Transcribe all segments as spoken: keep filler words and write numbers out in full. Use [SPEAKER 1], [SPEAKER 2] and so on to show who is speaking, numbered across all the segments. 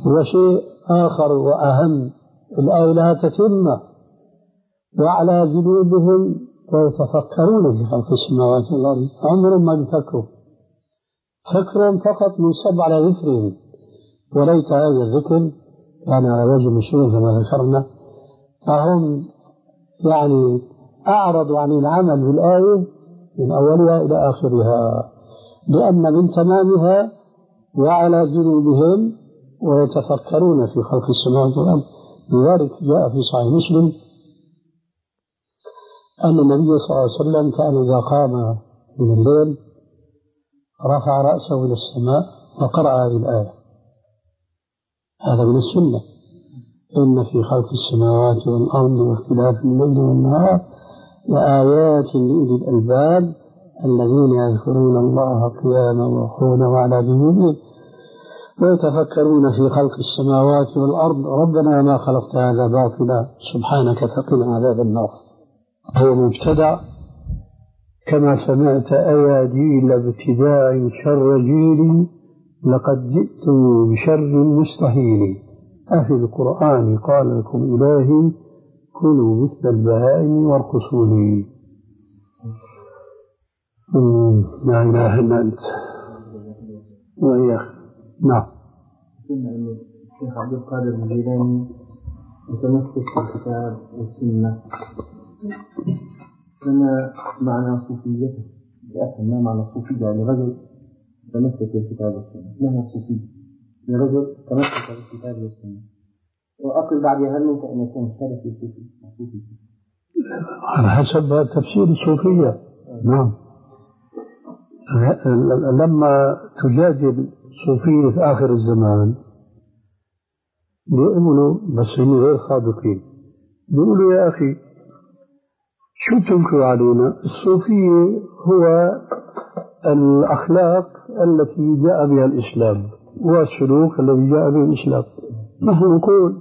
[SPEAKER 1] وشيء آخر وأهم، الآية لها تتمة: وعلى جنوبهم ويتفكرون في خلق السماوات والأرض. عمرهم ما بيفكروا، فكرهم فقط منصب على ذكرهم، وليت هذا الذكر كان على وجه مشروع كما ذكرنا، فهم يعني أعرضوا عن العمل بالآية من أولها إلى آخرها، لأن من تمامها وعلى جنوبهم ويتفكرون في خلق السماوات والأرض. لذلك جاء في صحيح مسلم أن النبي صلى الله عليه وسلم كان إذا قام من الليل رفع رأسه إلى السماء وقرأ هذه الآية. هذا من السنة: إن في خلق السماوات والأرض واختلاف الليل والنهار لآيات لأولي الألباب الذين يذكرون الله قياما وقعودا وعلى جنوبهم ويتفكرون في خلق السماوات والأرض ربنا ما خلقت هذا باطلا سبحانك فقنا عذاب النار. هو مبتدع كما سمعت أياديل ابتداع شر جيل لقد جئت بشر مستحيل أفي القرآن قال لكم إلهي كلوا مثل البهائم وارقصوا لي. لا إله إلا أنت وإياك. نعم.
[SPEAKER 2] الشيخ عبد القادر الجيلاني متمسك بالكتاب والسنة، فما معنى صوفيته؟ لأفهم ما معنى الصوفية؟ يعني رجل تمسك بالكتاب والسنة، ما هي الصوفية؟ لرجل تمسك بالكتاب والسنة، وأقل بعدها هل ممكن أن يكون سلفي صوفي؟
[SPEAKER 1] على حسب تفسير الصوفية. نعم. لما تجادل صوفية في آخر الزمان بيقولوا، بس هم غير صادقين، بيقولوا يا أخي شو تنكر علينا؟ الصوفية هو الأخلاق التي جاء بها الإسلام والسلوك الذي جاء به الإسلام. نحن نقول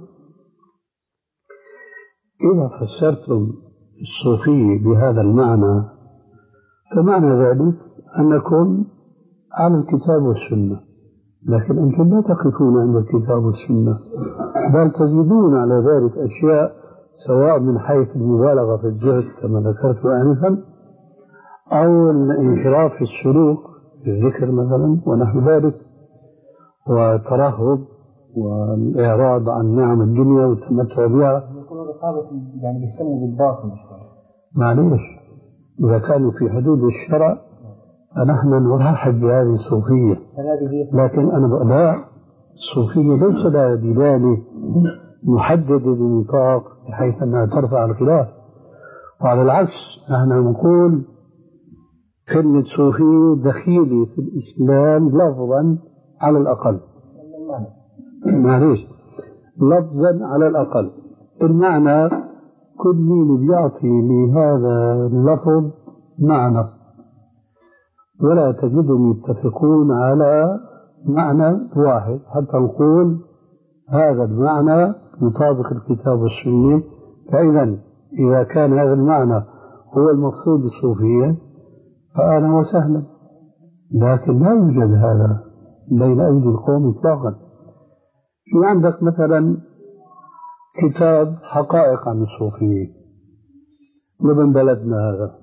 [SPEAKER 1] إذا فسرتم الصوفية بهذا المعنى فمعنى ذلك أنكم على الكتاب والسنة، لكن أنتم لا تقفون عند الكتاب والسنة، بل تزيدون على ذلك أشياء سواء من حيث المبالغة في الجهد كما ذكرت آنفا، أو الانحراف في السلوك في الذكر مثلا ونحو ذلك، والترهب والإعراض عن نعم الدنيا والتمتع بها.
[SPEAKER 2] يكونوا رقابة يعني بيهتموا بالباطن.
[SPEAKER 1] معليش، إذا كانوا في حدود الشرع فنحن نرحب بهذه الصوفية، لكن أنا لا، الصوفية ليس لها دلالة محددة بنطاق بحيث أنها ترفع الخلاف، وعلى العكس نحن نقول كلمة صوفية دخيلة في الإسلام لفظا على الأقل، معليش لفظا على الأقل. المعنى كل مين بيعطي لهذا اللفظ معنى، ولا تجدهم يتفقون على معنى واحد حتى نقول هذا المعنى يطابق الكتاب والسنة. فإذا إذا كان هذا المعنى هو المقصود الصوفية فأهلا وسهلا، لكن لا يوجد هذا بين أيدي القوم إطلاقا. في عندك مثلا كتاب حقائق عن الصوفية من بلدنا هذا،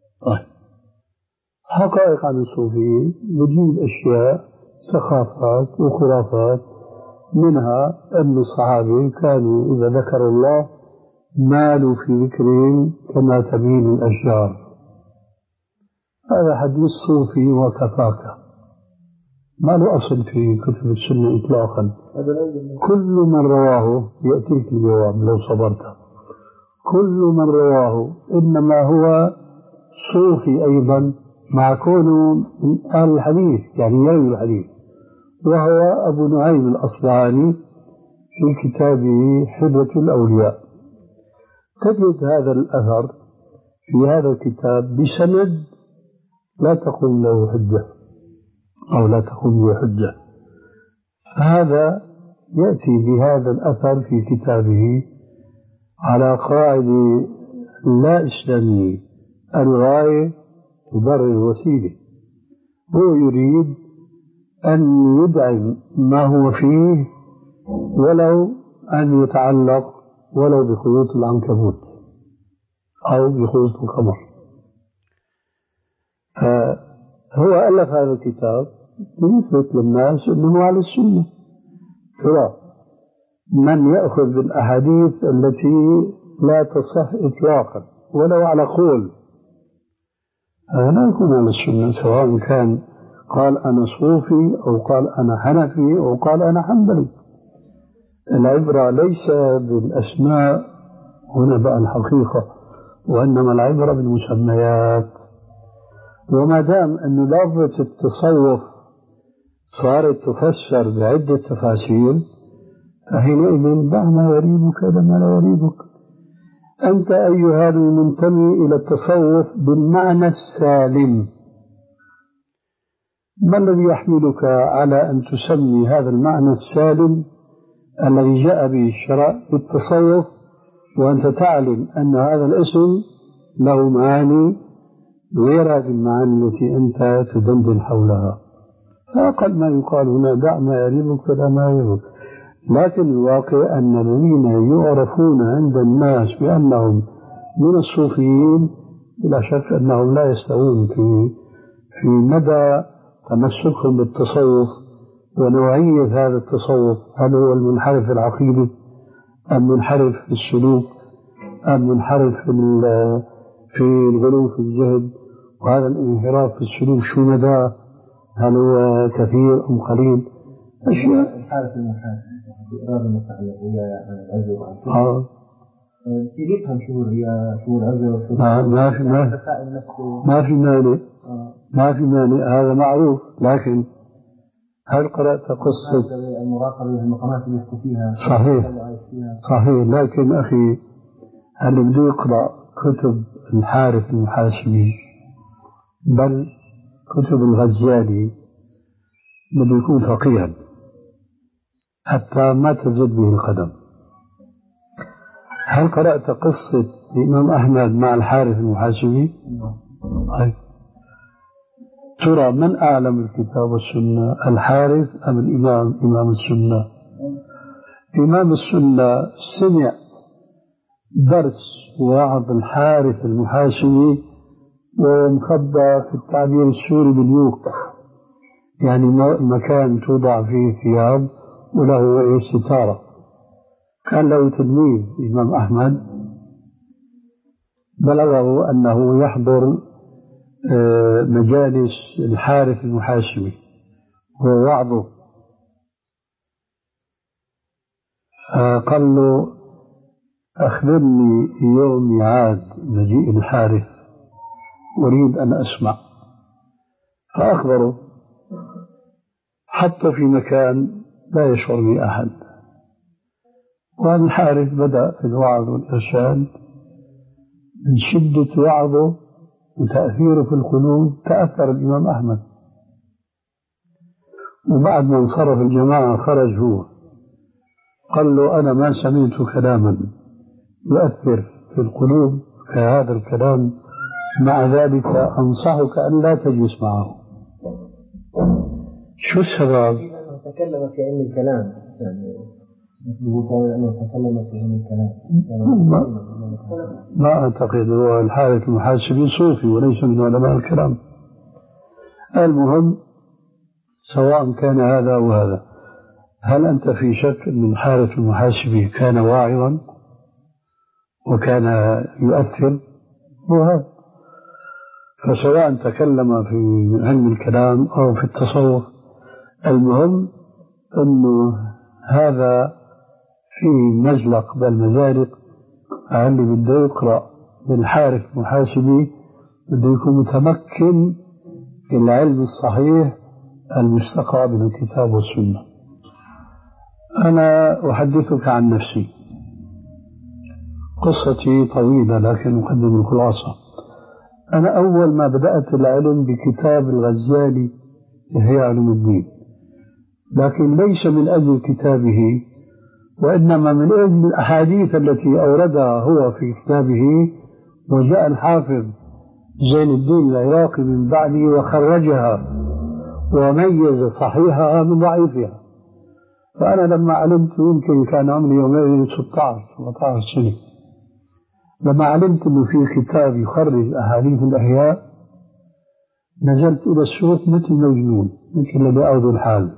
[SPEAKER 1] حقائق عن الصوفية بجيب أشياء سخافات وخرافات، منها أن الصحابة كانوا إذا ذكروا الله مالوا في ذكرهم كما تميل الأشجار. هذا حديث صوفي وكفاك، ما له أصل في كتب السنة إطلاقا. كل من رواه يأتيك الجواب لو صبرت، كل من رواه إنما هو صوفي أيضا مع كونه من أهل الحديث يعني يروي الحديث، وهو أبو نعيم الأصبهاني في كتابه حلية الأولياء. تجد هذا الأثر في هذا الكتاب بسند لا تقوم له حجة أو لا تقوم له حجة. هذا يأتي بهذا الأثر في كتابه على قاعدة لا إسلامية: الغاية تبرر الوسيلة. هو يريد أن يدعم ما هو فيه ولو أن يتعلق ولو بخيوط العنكبوت أو بخيوط القمر. فهو ألف هذا الكتاب ليثبت للناس أنه على السنة. ترى من يأخذ بالأحاديث التي لا تصح إطلاقا ولو على قول، هذا لا يكون على السنة، سواء كان قال أنا صوفي أو قال أنا حنفي أو قال أنا حنبلي. العبرة ليس بالأسماء هنا بقى الحقيقة، وإنما العبرة بالمسميات. وما دام أن لفظة التصوف صارت تفسر بعدة تفاسير، فحينئذ دع ما يريبك إلى ما لا يريبك. أنت أيها المنتمي إلى التصوف بالمعنى السالم، ما الذي يحملك على أن تسمي هذا المعنى السالم الذي جاء به الشرع بالتصوف وأنت تعلم أن هذا الاسم له معاني غير هذه المعاني التي أنت تدندن حولها؟ فأقل ما يقال هنا دع ما يريبك فلا ما يريبك. لكن الواقع أن الذين يعرفون عند الناس بأنهم من الصوفيين بلا شك أنهم لا يستوون في في مدى تمسكهم بالتصوف ونوعية هذا التصوف. هل هو المنحرف العقيدي أم منحرف في السلوك أم منحرف في في الغلو في الجهد؟ وهذا الانحراف في السلوك شو مدى؟ هل هو كثير أم قليل؟ أشياء
[SPEAKER 2] الحالة المنحرف بإرادة المتعلق هي العجب عن
[SPEAKER 1] آه
[SPEAKER 2] يصير يفهم شو الرياء شو العجب شو
[SPEAKER 1] آه ما في ما في ما في مانع ما في مانع، هذا معروف. لكن هل قرأت قصة
[SPEAKER 2] المراقبة المقامات اللي يحكوا فيها؟
[SPEAKER 1] صحيح صحيح. لكن أخي اللي بده يقرأ كتب الحارث المحاسبي بل كتب الغزالي بده يكون فقيها حتى ما تزد به القدم. هل قرأت قصة الإمام أحمد مع الحارث المحاسبي؟ أي. ترى من أعلم الكتاب والسنة، الحارث أم الإمام إمام السنة؟ إمام السنة سمع درس وعظ الحارث المحاسبي ومخبى في التعبير السوري باليوق، يعني مكان توضع فيه ثياب وله ستارة. كان له تلميذ الإمام أحمد بلغه أنه يحضر مجالس الحارث المحاسبي ووعظه، فقال له أخبرني يوم ميعاد مجيء الحارث أريد أن أسمع. فأخبره حتى في مكان لا يشعر به أحد. والحارث بدأ في الوعظ والإرشاد، من شدة وعظه وتأثيره في القلوب تأثر الإمام أحمد. وبعد ما انصرف الجماعة خرج هو قال له أنا ما سمعت كلاما يؤثر في القلوب كهذا الكلام، مع ذلك أنصحك أن لا تجلس معه. شو السبب؟
[SPEAKER 2] تكلم في علم الكلام، يعني مثله أنه تكلم في علم الكلام.
[SPEAKER 1] ما, ما أعتقد. هو الحارث المحاسبي صوفي وليس من علماء الكلام. المهم سواء كان هذا أو هذا، هل أنت في شك أن الحارث المحاسبي كان واعظا وكان يؤثر؟ وهذا فسواء تكلم في علم الكلام أو في التصوف، المهم أنه هذا في مزلق بالمزالق. اللي بده يقرأ بالحارث المحاسبي بده يكون متمكن في العلم الصحيح المستقى من الكتاب والسنة. أنا أحدثك عن نفسي، قصتي طويلة لكن أقدم الخلاصة. أنا أول ما بدأت العلم بكتاب الغزالي إحياء علوم الدين، لكن ليس من أجل كتابه وإنما من أجل الأحاديث التي أوردها هو في كتابه. وجاء الحافظ زين الدين العراقي من بعده وخرجها وميز صحيحها من ضعيفها. فأنا لما علمت، يمكن كان عمري يومئذ ستة عشر سبعة عشر سنة، لما علمت أنه في كتاب يخرج أحاديث الأحياء نزلت إلى السوق مثل مجنون، مثل الذي أوضي الحال،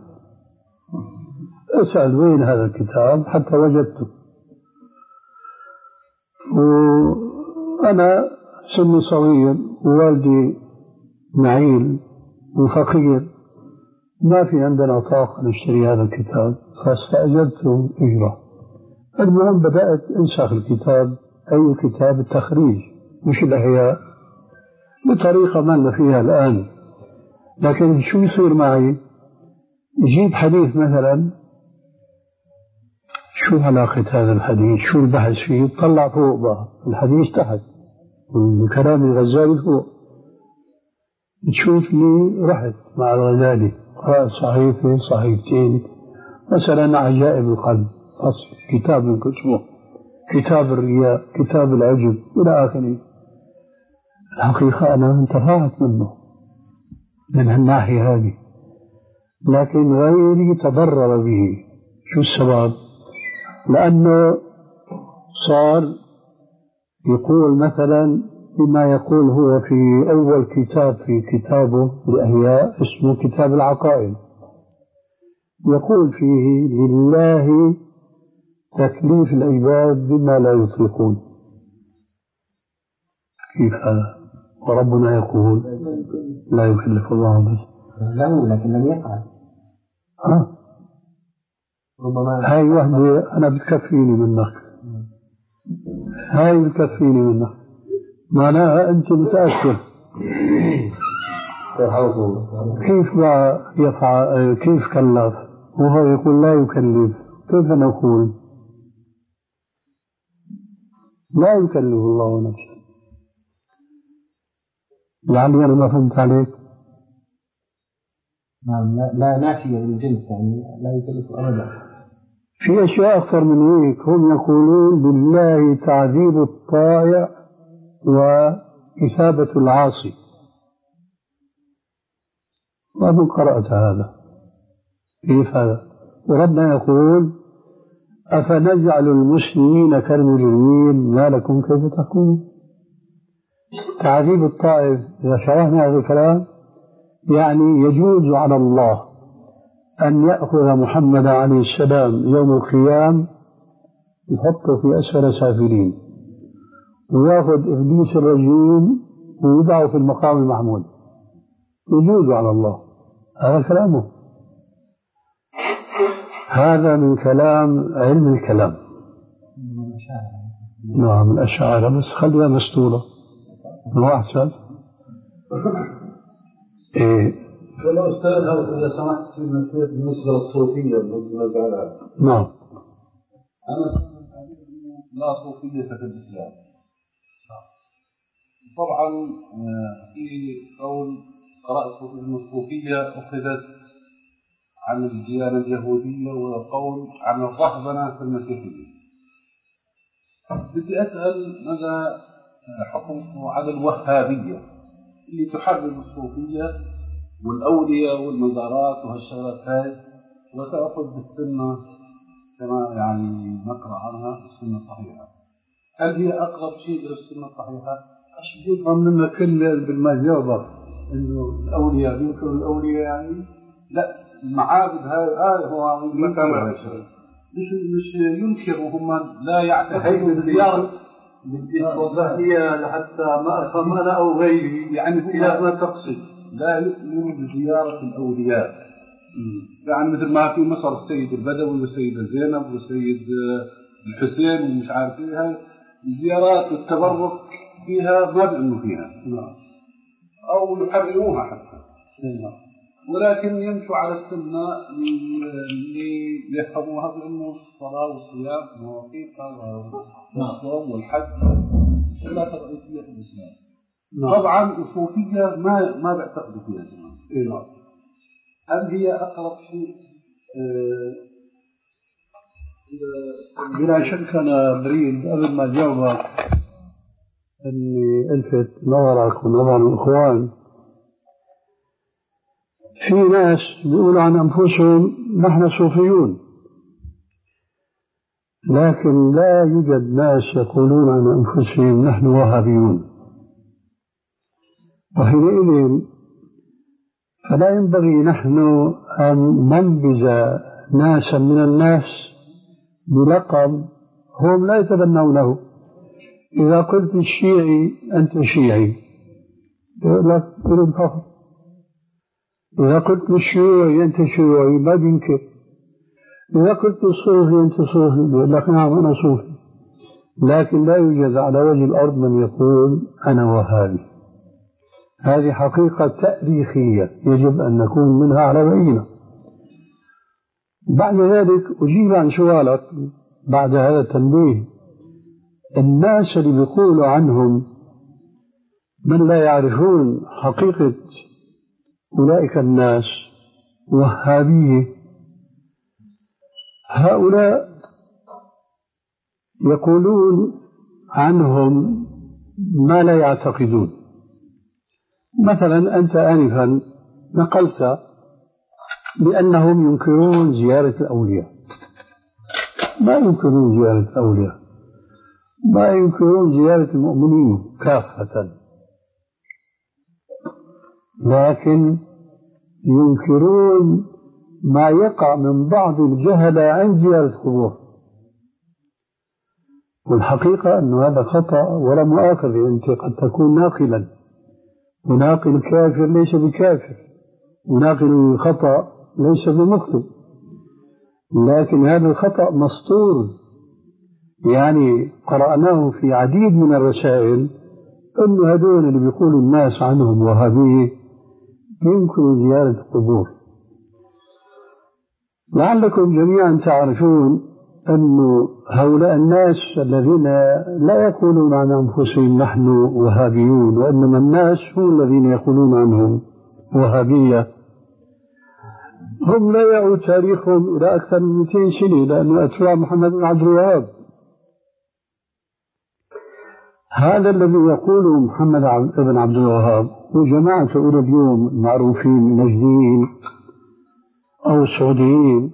[SPEAKER 1] أسأل وين هذا الكتاب حتى وجدته. وأنا سني صغير ووالدي معيل وفقير، ما في عندنا طاقة نشتري هذا الكتاب، فاستأجرته إجرة. المهم بدأت أنسخ الكتاب، أي كتاب التخريج مش الأحياء، بطريقة ما لنا فيها الآن. لكن شو يصير معي؟ يجيب حديث مثلا، شو علاقة هذا الحديث؟ شو البحث فيه؟ طلع فوق بقى الحديث تحت وكلام الغزالي فوق. تشوف لي رحت مع الغزالي قرأت صحيفة صحيفتين، مثلا عجائب القلب، أصل كتاب من كتبه، كتاب الرياء، كتاب العجب إلى آخره. الحقيقة أنا انتفعت منه من الناحية هذه، لكن غيري تضرر به. شو السبب؟ لأنه صار يقول مثلا بما يقول هو في أول كتاب في كتابه الأحياء اسمه كتاب العقائد، يقول فيه لله تكليف العباد بما لا يطيقون. كيف هذا؟ وربنا يقول لا يكلف الله به.
[SPEAKER 2] له لكن لم يفعل.
[SPEAKER 1] ها؟ هاي وحدة أنا بتكفيني منك، هاي بتكفيني منك، معناها أنت متأكد. كيف ما يفعل؟ كيف كلف وهو يقول لا يكلف؟ كيف نقول لا يكلف الله نفسا؟ لعلي أنا ما فهمت عليك.
[SPEAKER 2] نعم، لا, لا نافية للجنس، يعني لا يكلف أبدا.
[SPEAKER 1] في أشياء أكثر من هيك، هم يقولون بالله تعذيب الطائع وإثابة العاصي. وأنا قرأت هذا. كيف هذا؟ وربنا يقول أفنجعل المسلمين كالمجرمين ما لكم كيف تحكمون. تعذيب الطائف إذا شرحنا هذا الكلام يعني يجوز على الله أن يأخذ محمد عليه السلام يوم القيام يحطه في أسفل سافلين، ويأخذ إبليس الرجيم ويوضعه في المقام المحمود. يجوز على الله هذا كلامه. هذا من كلام علم الكلام. نعم الأشاعرة، بس خليها مستورة هو أحسن. إيه
[SPEAKER 3] والله أستاذ هذا إذا سمحت بالنسبة للصوفية بالمزارات.
[SPEAKER 1] نعم.
[SPEAKER 3] أنا لا صوفية في الإسلام. طبعا في قول قرأت أن الصوفية أخذت عن الديانة اليهودية، وقول عن الرهبنة في المسيحية. بدي أسأل ماذا حكمه على الوهابية اللي تحرم الصوفية والأولياء والمزارات وهالشغلات هاي، وتأخذ بالسنة كما يعني نقرأ عنها السنة الصحيحة. هل هي أقرب شيء للسنة الصحيحة؟
[SPEAKER 1] عشان يفهم منا كل بالمجاوبة إنه الأولياء بينكروا الأولياء يعني
[SPEAKER 3] لا، المعابد هاي آه هو مكان مش مش ينكر وهم لا يعتقدون بالزيارة.
[SPEAKER 1] هي لحتى ما أفهم أنا أو غيري يعني في ما تقصد.
[SPEAKER 3] لا يؤمن بزيارة الأولياء، يعني مثل ما في مصر السيد البدوي والسيدة زينب والسيد الحسين ومش عارف ايه، هاي الزيارات والتبرك فيها ما بيؤمنوا فيها أو يحرموها حتى، ولكن يمشوا على السنة اللي يفهموها بأنه الصلاة والصيام مواقيتها والصوم والحج الشغلات الرئيسية في الإسلام. طبعا الصوفية ما ما بيعتقدوا فيها جماعة. هل هي أقرب شيء؟
[SPEAKER 1] بلا شك أنا بريد قبل ما أجاوبك أني ألفت نظرك ونظر الإخوان. في ناس بيقولوا عن أنفسهم نحن صوفيون، لكن لا يوجد ناس يقولون عن أنفسهم نحن وهابيون، وحينئذ فلا ينبغي نحن أن ننبذ ناسا من الناس بلقب هم لا يتبنونه. إذا قلت الشيعي أنت شيعي لا يقولون فقط، إذا قلت الشيوعي أنت شيوعي ما ينكر، إذا قلت الصوفي أنت صوفي يقول لك نعم أنا صوفي. لكن لا يوجد على وجه الأرض من يقول أنا وهابي. هذه حقيقة تاريخية يجب أن نكون منها على بينة. بعد ذلك أجيب عن سؤالك بعد هذا التنبيه. الناس اللي بيقولوا عنهم من لا يعرفون حقيقة أولئك الناس وهابية، هؤلاء يقولون عنهم ما لا يعتقدون. مثلا أنت آنفا نقلت بأنهم ينكرون زيارة الأولياء. ما ينكرون زيارة الأولياء، ما ينكرون زيارة المؤمنين كافة، لكن ينكرون ما يقع من بعض الجهلة عن زيارة القبور. والحقيقة أن هذا خطأ ولا مؤاخذة، أنت قد تكون ناقلا، وناقل الكافر ليس بكافر، وناقل الخطأ ليس بمخطئ، لكن هذا الخطأ مسطور. يعني قرأناه في عديد من الرسائل أن هذول اللي بيقولوا الناس عنهم وهابية ينكروا زيارة القبور. لعلكم جميعا تعرفون أن هؤلاء الناس الذين لا يقولون عن أنفسهم نحن وهابيون، وإنما الناس هم الذين يقولون عنهم وهابية، هم لا يعود تاريخهم إلى أكثر من مئتين سنة، لأنه أتباع محمد بن عبد الوهاب. هذا الذي يقوله محمد بن عبد الوهاب وجماعته إلى اليوم معروفين نجديين أو سعوديين،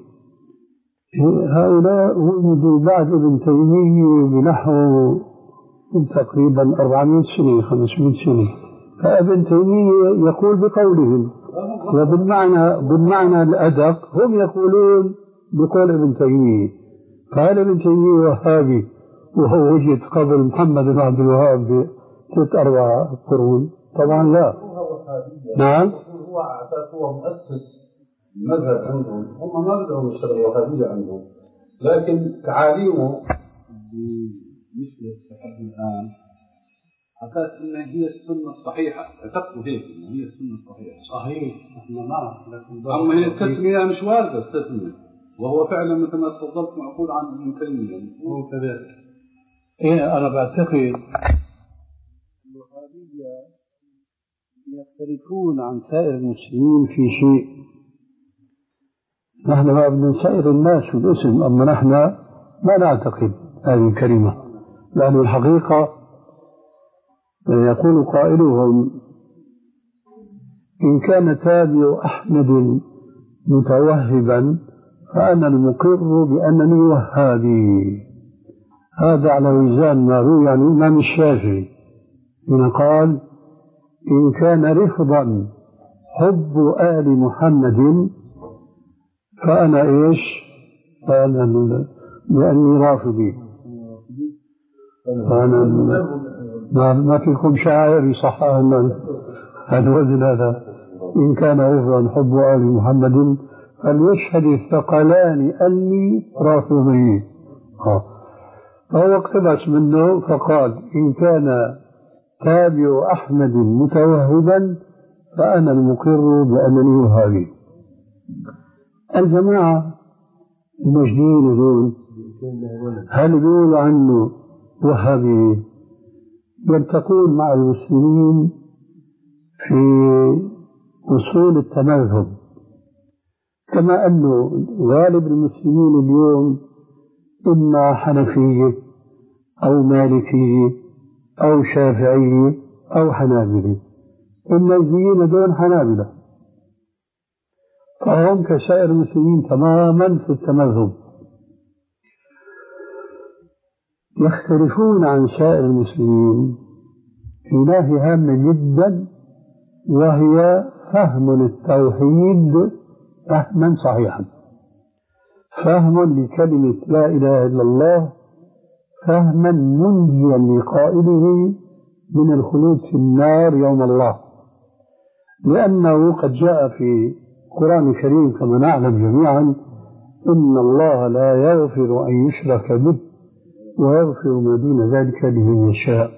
[SPEAKER 1] هؤلاء ولدوا بعد ابن تيمية بنحو تقريبا أربعمائة سنة خمسمائة سنة. فابن تيمية يقول بقولهم، وبالمعنى بالمعنى الأدق هم يقولون بقول ابن تيمية. قال ابن تيمية وهابي وهو وجد قبل محمد بن عبد الوهاب بثلاث أربع قرون؟ طبعا لا. نعم،
[SPEAKER 3] هو أعتقد هو مؤسس المذهب عندهم، هم ما بدهم يشتغلوا الوهابية عندهم، لكن تعاليمه بمثل لحد الآن أساس إن هي السنة الصحيحة، اعتقدوا هيك إن هي السنة الصحيحة.
[SPEAKER 1] صحيح، احنا معه، لكن
[SPEAKER 3] أما هي التسمية مش واردة التسمية، وهو فعلا مثل ما تفضلت معقول عن ابن تيمية هو كذلك.
[SPEAKER 1] إيه، أنا بعتقد الوهابية يختلفون عن سائر المسلمين في شيء. نحن ما بدنا سائر الناس في الاسم، أما نحن ما نعتقد هذه الكلمة، لأن الحقيقة يقول قائلهم إن كان تابع أحمد متوهبا فأنا المقر بأنني وهابي. هذا على وزان ما روي عن الإمام الشافعي حين قال إن كان رفضا حب آل محمد فأنا إيش؟ فأنا لأني رافضي. فأنا ما, ما فيكم شاعر يصحح هذا الوزن هذا. إن كان رفضا حب آل محمد فليشهد الثقلان أني رافضي. فهو اقتبس منه فقال إن كان تابع أحمد متوهبا فأنا المقر بأنني وهابي. الجماعة المجدين دول هل يقولوا عنه وهابي؟ يلتقون مع المسلمين في أصول التمذهب، كما أنه غالب المسلمين اليوم إما حنفية أو مالكية أو شافعية أو حنابلة. النجديين دون حنابلة، فهم كسائر المسلمين تماما في التمذهب. يختلفون عن سائر المسلمين في ناحية هامة جدا، وهي فهم للتوحيد فهما صحيحا، فهم لكلمة لا إله إلا الله فهما منجيا لقائله من الخلود في النار يوم الله، لأنه قد جاء في القرآن الكريم كما نعلم جميعا: إن الله لا يغفر أن يشرك به ويغفر ما دون ذلك لمن يشاء.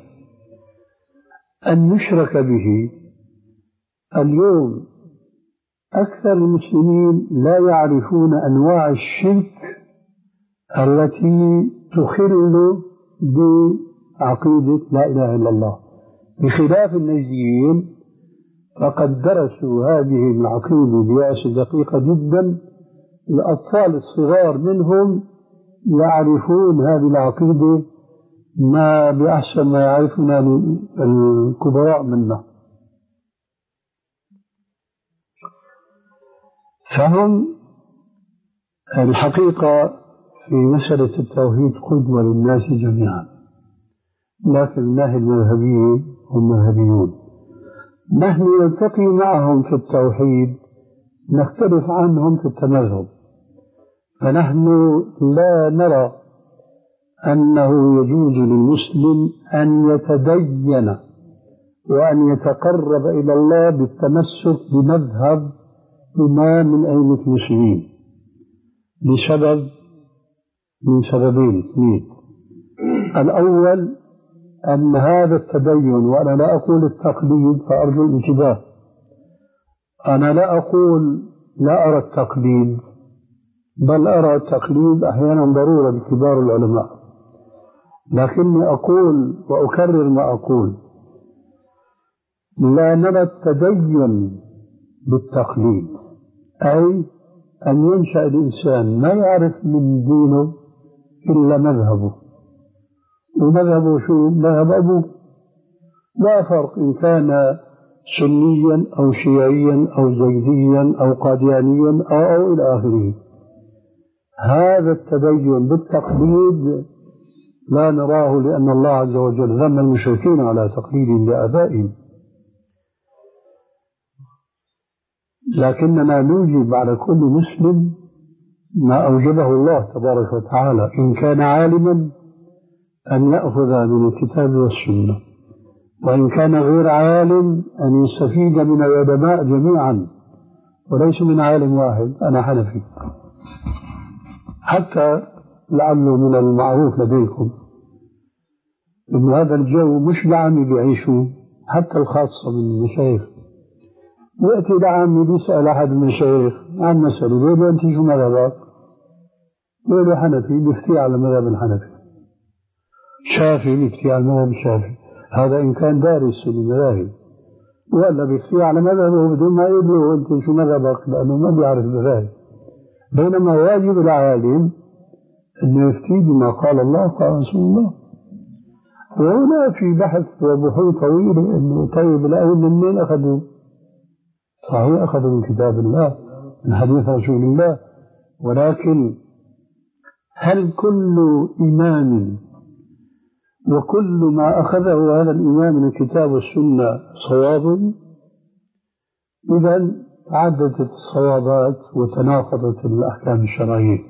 [SPEAKER 1] أن يشرك به، اليوم أكثر المسلمين لا يعرفون أنواع الشرك التي تخل بعقيدة لا إله إلا الله، بخلاف النجديين فقد درسوا هذه العقيدة دراسة دقيقة جدا. الأطفال الصغار منهم يعرفون هذه العقيدة ما بأحسن ما يعرفنا الكبراء منا. فهم الحقيقة في مسألة التوحيد قدوة للناس جميعا، لكن الناحية المذهبية هم مذهبيون. نحن نلتقي معهم في التوحيد، نختلف عنهم في التمذهب، فنحن لا نرى أنه يجوز للمسلم أن يتدين وأن يتقرب إلى الله بالتمسك بمذهب إمام من أئمة المسلمين لسبب من سببين اثنين. الأول أن هذا التدين، وأنا لا أقول التقليد فأرجو الانتباه، أنا لا أقول لا أرى التقليد، بل أرى التقليد أحيانا ضرورة بكبار العلماء، لكني أقول وأكرر ما أقول: لا نرى التدين بالتقليد، أي أن ينشأ الإنسان ما يعرف من دينه إلا مذهبه، ومذهبه شو؟ مذهب أبوه، لا فرق إن كان سنيا أو شيعيا أو زيديا أو قاديانيا أو, أو إلى آخره. هذا التدين بالتقليد لا نراه، لأن الله عز وجل ذم المشركين على تقليدهم لآبائهم، لكننا نوجب على كل مسلم ما أوجبه الله تبارك وتعالى إن كان عالما أن يأخذ من الكتاب والسنة، وإن كان غير عالم أن يستفيد من العلماء جميعا وليس من عالم واحد. أنا حنفي، حتى لعله من المعروف لديكم إن هذا الجو مش لعامي بيعيشوا، حتى الخاصة من المشايخ، يأتي لعامي بيسأل أحد المشايخ عن مسألة، بيقول له أنت شو مذهبك؟ بيقول له حنفي، بيفتي على مذهب الحنفي. شافعي، بيفتي على مذهب الشافعي، هذا إن كان دارس للمذاهب، ولا بيفتي على مذهبه بدون ما يقول له أنت شو مذهبك، لأنه ما بيعرف المذاهب. بينما واجب العالم أن يفتي بما قال الله قال رسول الله. وهنا في بحث وبحوث طويلة أنه طيب الأول منين أخذوا؟ صحيح أخذوا من كتاب الله من حديث رسول الله، ولكن هل كل إمام وكل ما أخذه هذا الإمام من الكتاب والسنة صواب؟ إذا تعددت الصوابات وتناقضت الأحكام الشرعية.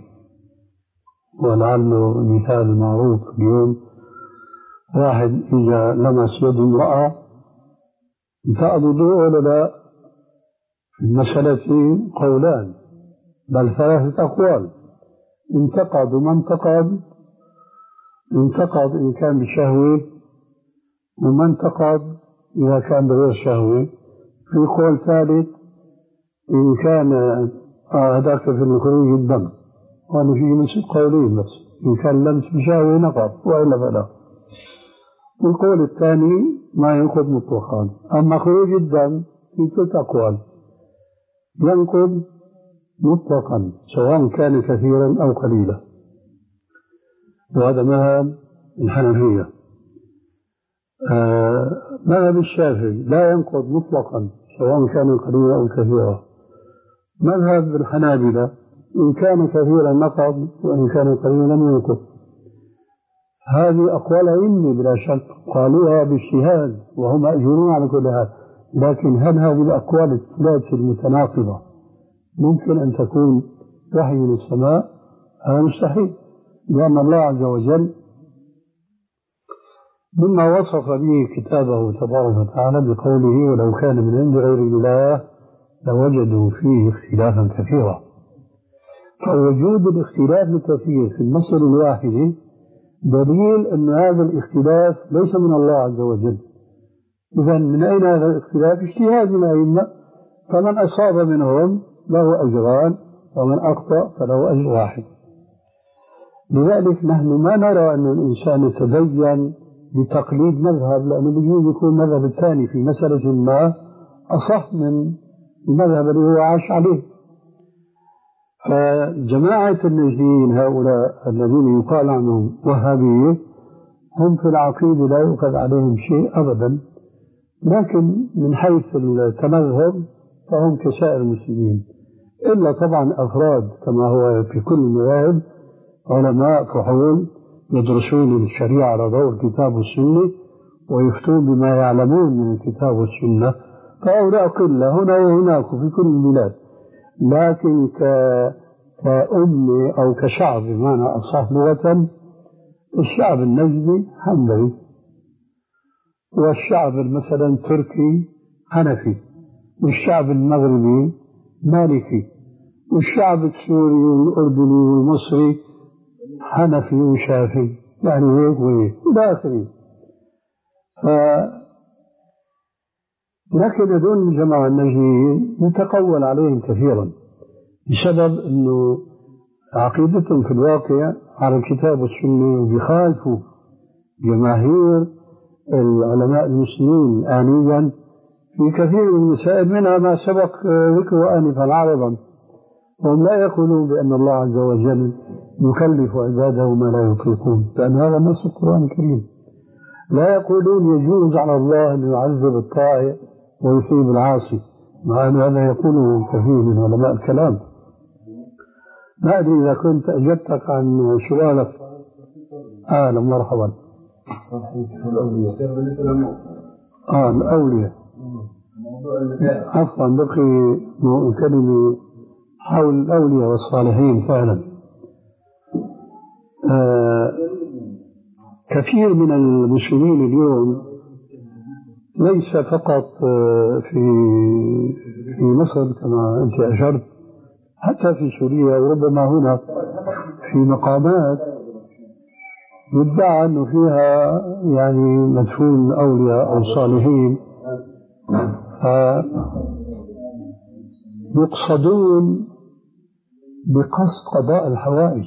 [SPEAKER 1] ولعله المثال المعروف اليوم: واحد إذا لمس يد امرأة انتقض وضوءه ولا لا؟ في المسألة قولان بل ثلاثة أقوال: انتقض وما انتقض، انتقض إن كان بشهوة، وما انتقض إذا كان بغير شهوة. في قول ثالث: إن كان هذاك في خروج الدم، وأنا في مسك قولين بس، إن كان لمس بشهوة نقض وإلا فلا. والقول الثاني ما ينقض مطلقا. أما خروج الدم في ثلاث أقوال: ينقض مطلقا سواء كان كثيرا أو قليلا، وهذا مذهب الحنفية. آه مذهب الشافعي لا ينقض مطلقا سواء كان قليلا أو كثيرا. مذهب الحنابلة إن كان كثيرا نقض وإن كان قليلا لم ينقض. هذه أقوال علمي بلا شك، قالوها باجتهاد وهم مأجورون على كل هذا، لكن هل هذه الأقوال الثلاثة المتناقضة ممكن أن تكون وحي من السماء؟ هذا مستحيل، لأن الله عز وجل مما وصف به كتابه تبارك وتعالى بقوله ولو كان من عند غير الله لوجدوا فيه اختلافا كثيرا. فوجود الاختلاف الكثير في المسألة الواحدة دليل أن هذا الاختلاف ليس من الله عز وجل. إذا من أين هذا الاختلاف؟ اجتهاد من الأئمة، فمن أصاب منهم له أجران ومن أخطأ فله أجر واحد. لذلك نحن ما نرى أن الإنسان يتدين بتقليد مذهب، لأنه بيجوز يكون مذهب الثاني في مسألة ما أصح من المذهب اللي هو عاش عليه. فجماعة النجديين هؤلاء الذين يقال عنهم وهابية هم في العقيدة لا يؤخذ عليهم شيء أبدا، لكن من حيث التمذهب فهم كسائر المسلمين، إلا طبعا أفراد كما هو في كل المذاهب علماء فحول يدرسون الشريعة على ضوء الكتاب والسنة ويفتون بما يعلمون من الكتاب والسنة، فهؤلاء قلة هنا وهناك في كل البلاد. لكن كأمة أو كشعب بمعنى أصح لغة، الشعب النجدي حنبلي، والشعب مثلا تركي حنفي، والشعب المغربي مالكي، والشعب السوري والأردني والمصري حنفي وشافعي، يعني هيك وهيك إلى آخره. لكن هذول الجماعة النجديين يتقول عليهم كثيرا بسبب أنه عقيدتهم في الواقع على الكتاب والسنة، وبيخالفوا جماهير العلماء المسلمين آنيا في كثير من المسائل، منها ما سبق ذكره آنفا عرضا. هم لا يقولون بأن الله عز وجل يكلف عباده ما لا يطيقون، لأن هذا نص القرآن الكريم. لا يقولون يجوز على الله أن يعذب الطائع ويثيب العاصي، مع أن هذا يقوله كثير من علماء الكلام. ما أدري إذا كنت أجبتك عن سؤالك. أهلا مرحبا. آه الأولياء. عفوا بقي كلمة حول الأولياء والصالحين فعلا. آه كثير من المسلمين اليوم ليس فقط في في مصر كما أنت أشرت، حتى في سوريا وربما هنا في مقامات يدعى أنه فيها يعني مدفون أولياء أو صالحين، يقصدون بقصد قضاء الحوائج،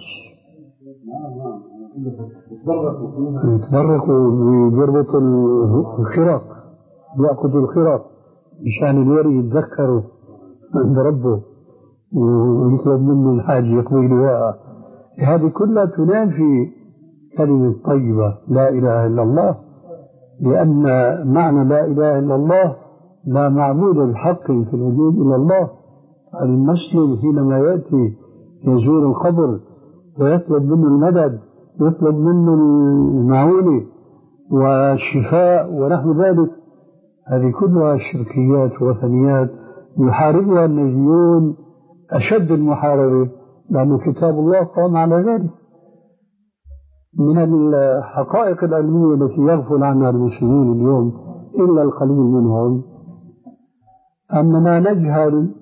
[SPEAKER 1] يتبركوا بيربطوا الخرق، يأخذوا الخرق مشان الوري يتذكروا عند ربه ويطلب منه الحاج يقضي له. هذه كلها تنافي كلمة طيبة لا إله إلا الله، لأن معنى لا إله إلا الله لا معبود بحق في الوجود إلا الله. المسلم حينما يأتي يزور القبر ويطلب منه المدد يطلب منه المعونة والشفاء ونحو ذلك، هذه كلها شركيات ووثنيات يحاربها النجديون أشد المحاربة، لأن كتاب الله قام على ذلك. من الحقائق العلمية التي يغفل عنها المسلمين اليوم إلا القليل منهم أننا نجهل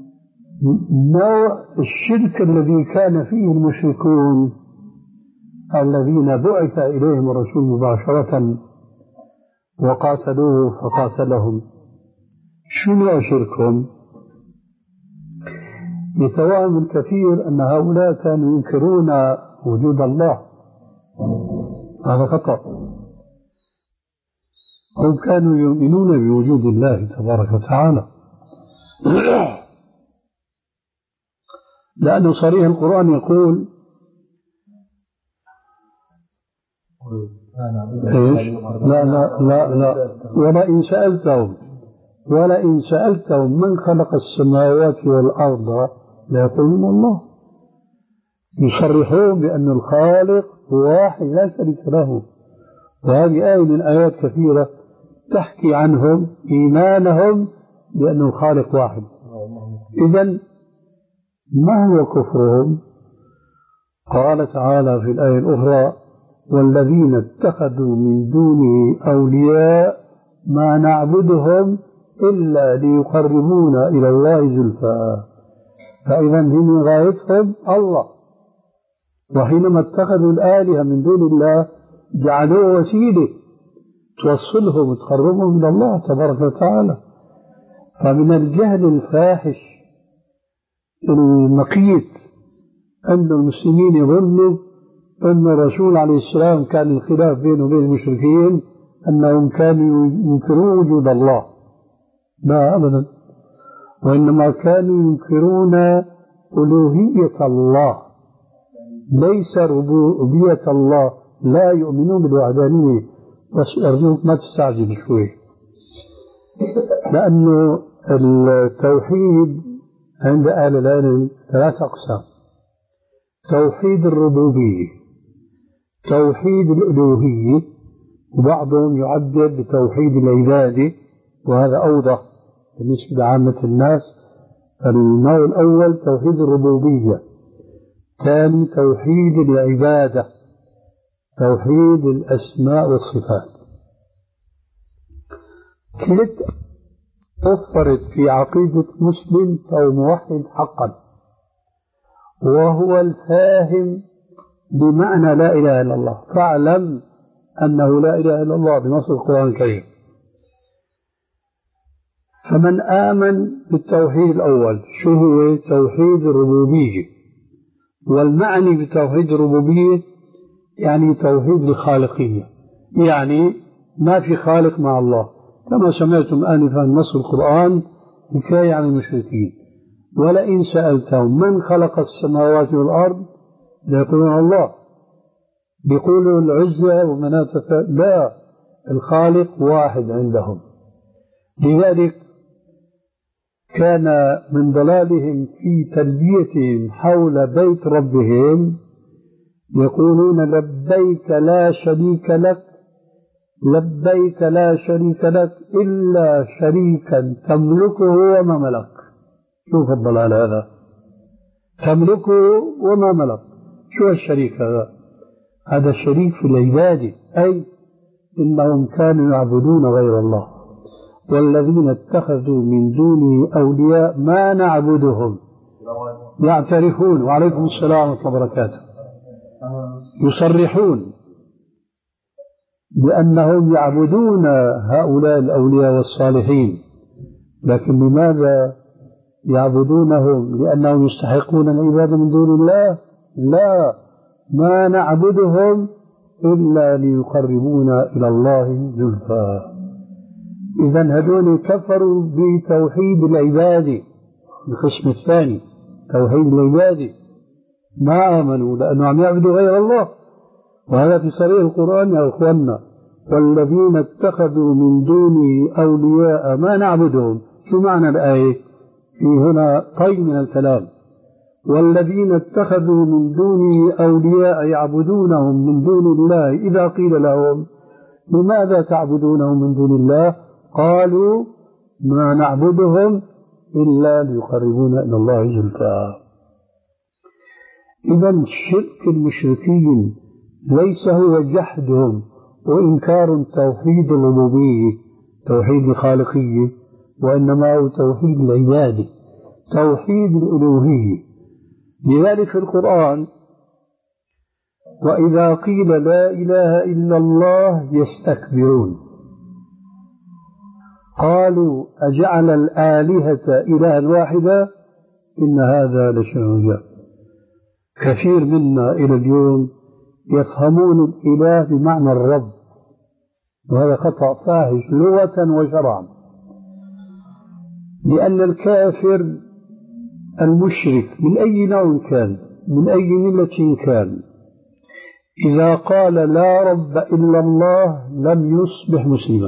[SPEAKER 1] نوع الشرك الذي كان فيه المشركون الذين بعث إليهم الرسول مباشرة وقاتلوه فقاتلهم. شنو شركهم؟ يتوهم الكثير أن هؤلاء كانوا ينكرون وجود الله، هذا خطأ. هم كانوا يؤمنون بوجود الله تبارك وتعالى، لأن صريح القرآن يقول لا لا لا لا ولئن سألتهم ولئن سألتهم من خلق السماوات والأرض ليقولون الله. يصرحون بأن الخالق واحد لا شريك له. وهذه آية من آيات كثيرة تحكي عنهم إيمانهم بأنه خالق واحد. إذن ما هو كفرهم؟ قال تعالى في الآية الأخرى: والذين اتخذوا من دونه أولياء ما نعبدهم إلا ليقربونا إلى الله زلفى. فإذا هم غايتهم الله، وحينما اتخذوا الآلهة من دون الله جعلوه وسيلة توصلهم وتقربهم إلى الله تبارك وتعالى. فمن الجهل الفاحش المقيت أن المسلمين يظنوا أن الرسول عليه السلام كان الخلاف بينه وبين المشركين أنهم كانوا ينكرون وجود الله. لا أبدا، وإنما كانوا ينكرون ألوهية الله ليس ربوبية الله. لا يؤمنون بالوحدانية. بس أرجوك ما تستعجل شوي، لأنه التوحيد عند أهل العلم ثلاث أقسام: توحيد الربوبية، توحيد الألوهية، وبعضهم يعبر بتوحيد العبادة، وهذا أوضح بالنسبة لعامة الناس. النوع الأول توحيد الربوبية، ثاني توحيد العبادة، توحيد الأسماء والصفات. كلتا وفرت في عقيدة مسلم أو موحد حقا، وهو الفاهم بمعنى لا إله إلا الله. فاعلم أنه لا إله إلا الله بنص القرآن الكريم. فمن آمن بالتوحيد الأول شو هو؟ توحيد الربوبية. والمعني بتوحيد الربوبية يعني توحيد الخالقية، يعني ما في خالق مع الله، كما سمعتم آنفا نص القرآن حكاية عن المشركين: ولئن سألتهم من خلق السماوات والأرض ليقولون الله. بيقولوا العزة ومناة، لا، الخالق واحد عندهم. لذلك كان من ضلالهم في تلبيتهم حول بيت ربهم يقولون: لبيك لا شريك لك، لبيك لا شريك لك إلا شريكا تملكه وما ملك. شوف الضلال هذا، تملكه وما ملك. شو الشريك هذا؟ هذا الشريك في العبادة، أي إنهم كانوا يعبدون غير الله. والذين اتخذوا من دونه أولياء ما نعبدهم يعترفون، وعليكم السلام ورحمة الله وبركاته، يصرحون بأنهم يعبدون هؤلاء الأولياء والصالحين. لكن لماذا يعبدونهم؟ لأنهم يستحقون العبادة من دون الله؟ لا، ما نعبدهم إلا ليقربونا إلى الله زلفى. إذن هذول كفروا بتوحيد العبادة. القسم الثاني توحيد العبادة، ما آمنوا لأنهم عم يعبدوا غير الله. وهذا في صريح القرآن يا أخوانا: والذين اتخذوا من دونه أولياء ما نعبدهم. شو معنى الآية؟ في هنا طي من الكلام. والذين اتخذوا من دونه أولياء يعبدونهم من دون الله إذا قيل لهم لماذا تعبدونهم من دون الله قالوا ما نعبدهم إلا ليقربونا إلى الله زلفى. إذا شرك المشركين ليس هو جحدهم وإنكار توحيد الربوبية، توحيد الخالقية، وإنما هو توحيد العبادة، توحيد الألوهية. لذلك في القرآن: وإذا قيل لا إله إلا الله يستكبرون قالوا أجعل الآلهة إلها واحدا إن هذا لشيء عجاب. كثير منا إلى اليوم يفهمون الإله بمعنى الرب، وهذا خطأ فاحش لغة وشرعا. لأن الكافر المشرك من أي نوع كان، من أي ملة كان، إذا قال لا رب إلا الله لم يصبح مسلما،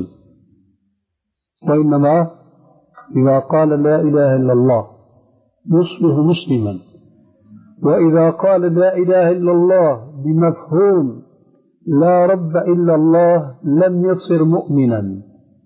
[SPEAKER 1] وإنما إذا قال لا إله إلا الله يصبح مسلما. وإذا قال لا إله إلا الله بمفهوم لا رب إلا الله لم يصر مؤمنا.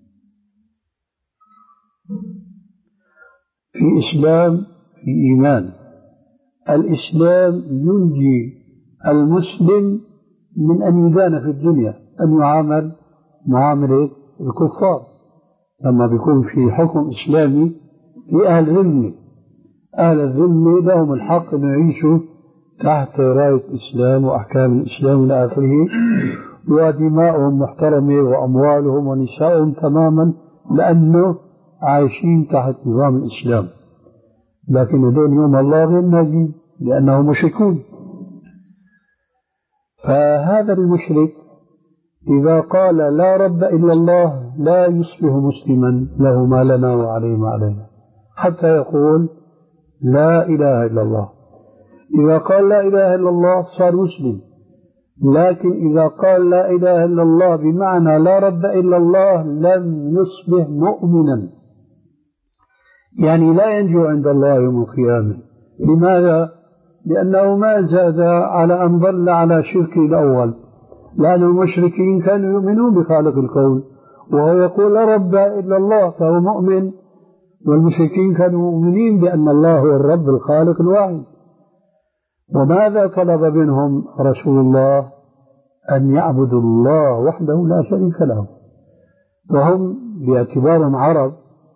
[SPEAKER 1] في إسلام، في إيمان. الإسلام ينجي المسلم من أن يدان في الدنيا، أن يعامل معاملة الكفار لما بيكون في حكم إسلامي في أهل ذمة. أهل الذمة لهم الحق أن يعيشوا تحت راية الإسلام وأحكام الإسلام إلى آخره، ودماؤهم محترمة وأموالهم ونسائهم تماما، لأنه عايشين تحت نظام الإسلام. لكن هذول يوم الله غير ناجين لأنهم مشركون. فهذا المشرك إذا قال لا رب إلا الله لا يصبح مسلما، له ما لنا وعليه ما علينا، حتى يقول لا إله إلا الله. إذا قال لا إله إلا الله صار مسلم. لكن إذا قال لا إله إلا الله بمعنى لا رب إلا الله لم يصبح مؤمنا، يعني لا ينجو عند الله يوم القيامة. لماذا؟ لأنه ما زاد على أن ظل على شركه الأول، لأن المشركين كانوا يؤمنون بخالق الكون وهو يقول لا رب إلا الله فهو مؤمن، والمشركين كانوا مؤمنين بأن الله هو الرب الخالق الواحد. وماذا طلب منهم رسول الله؟ أن يعبدوا الله وحده لا شريك له. وهم باعتبارهم عرب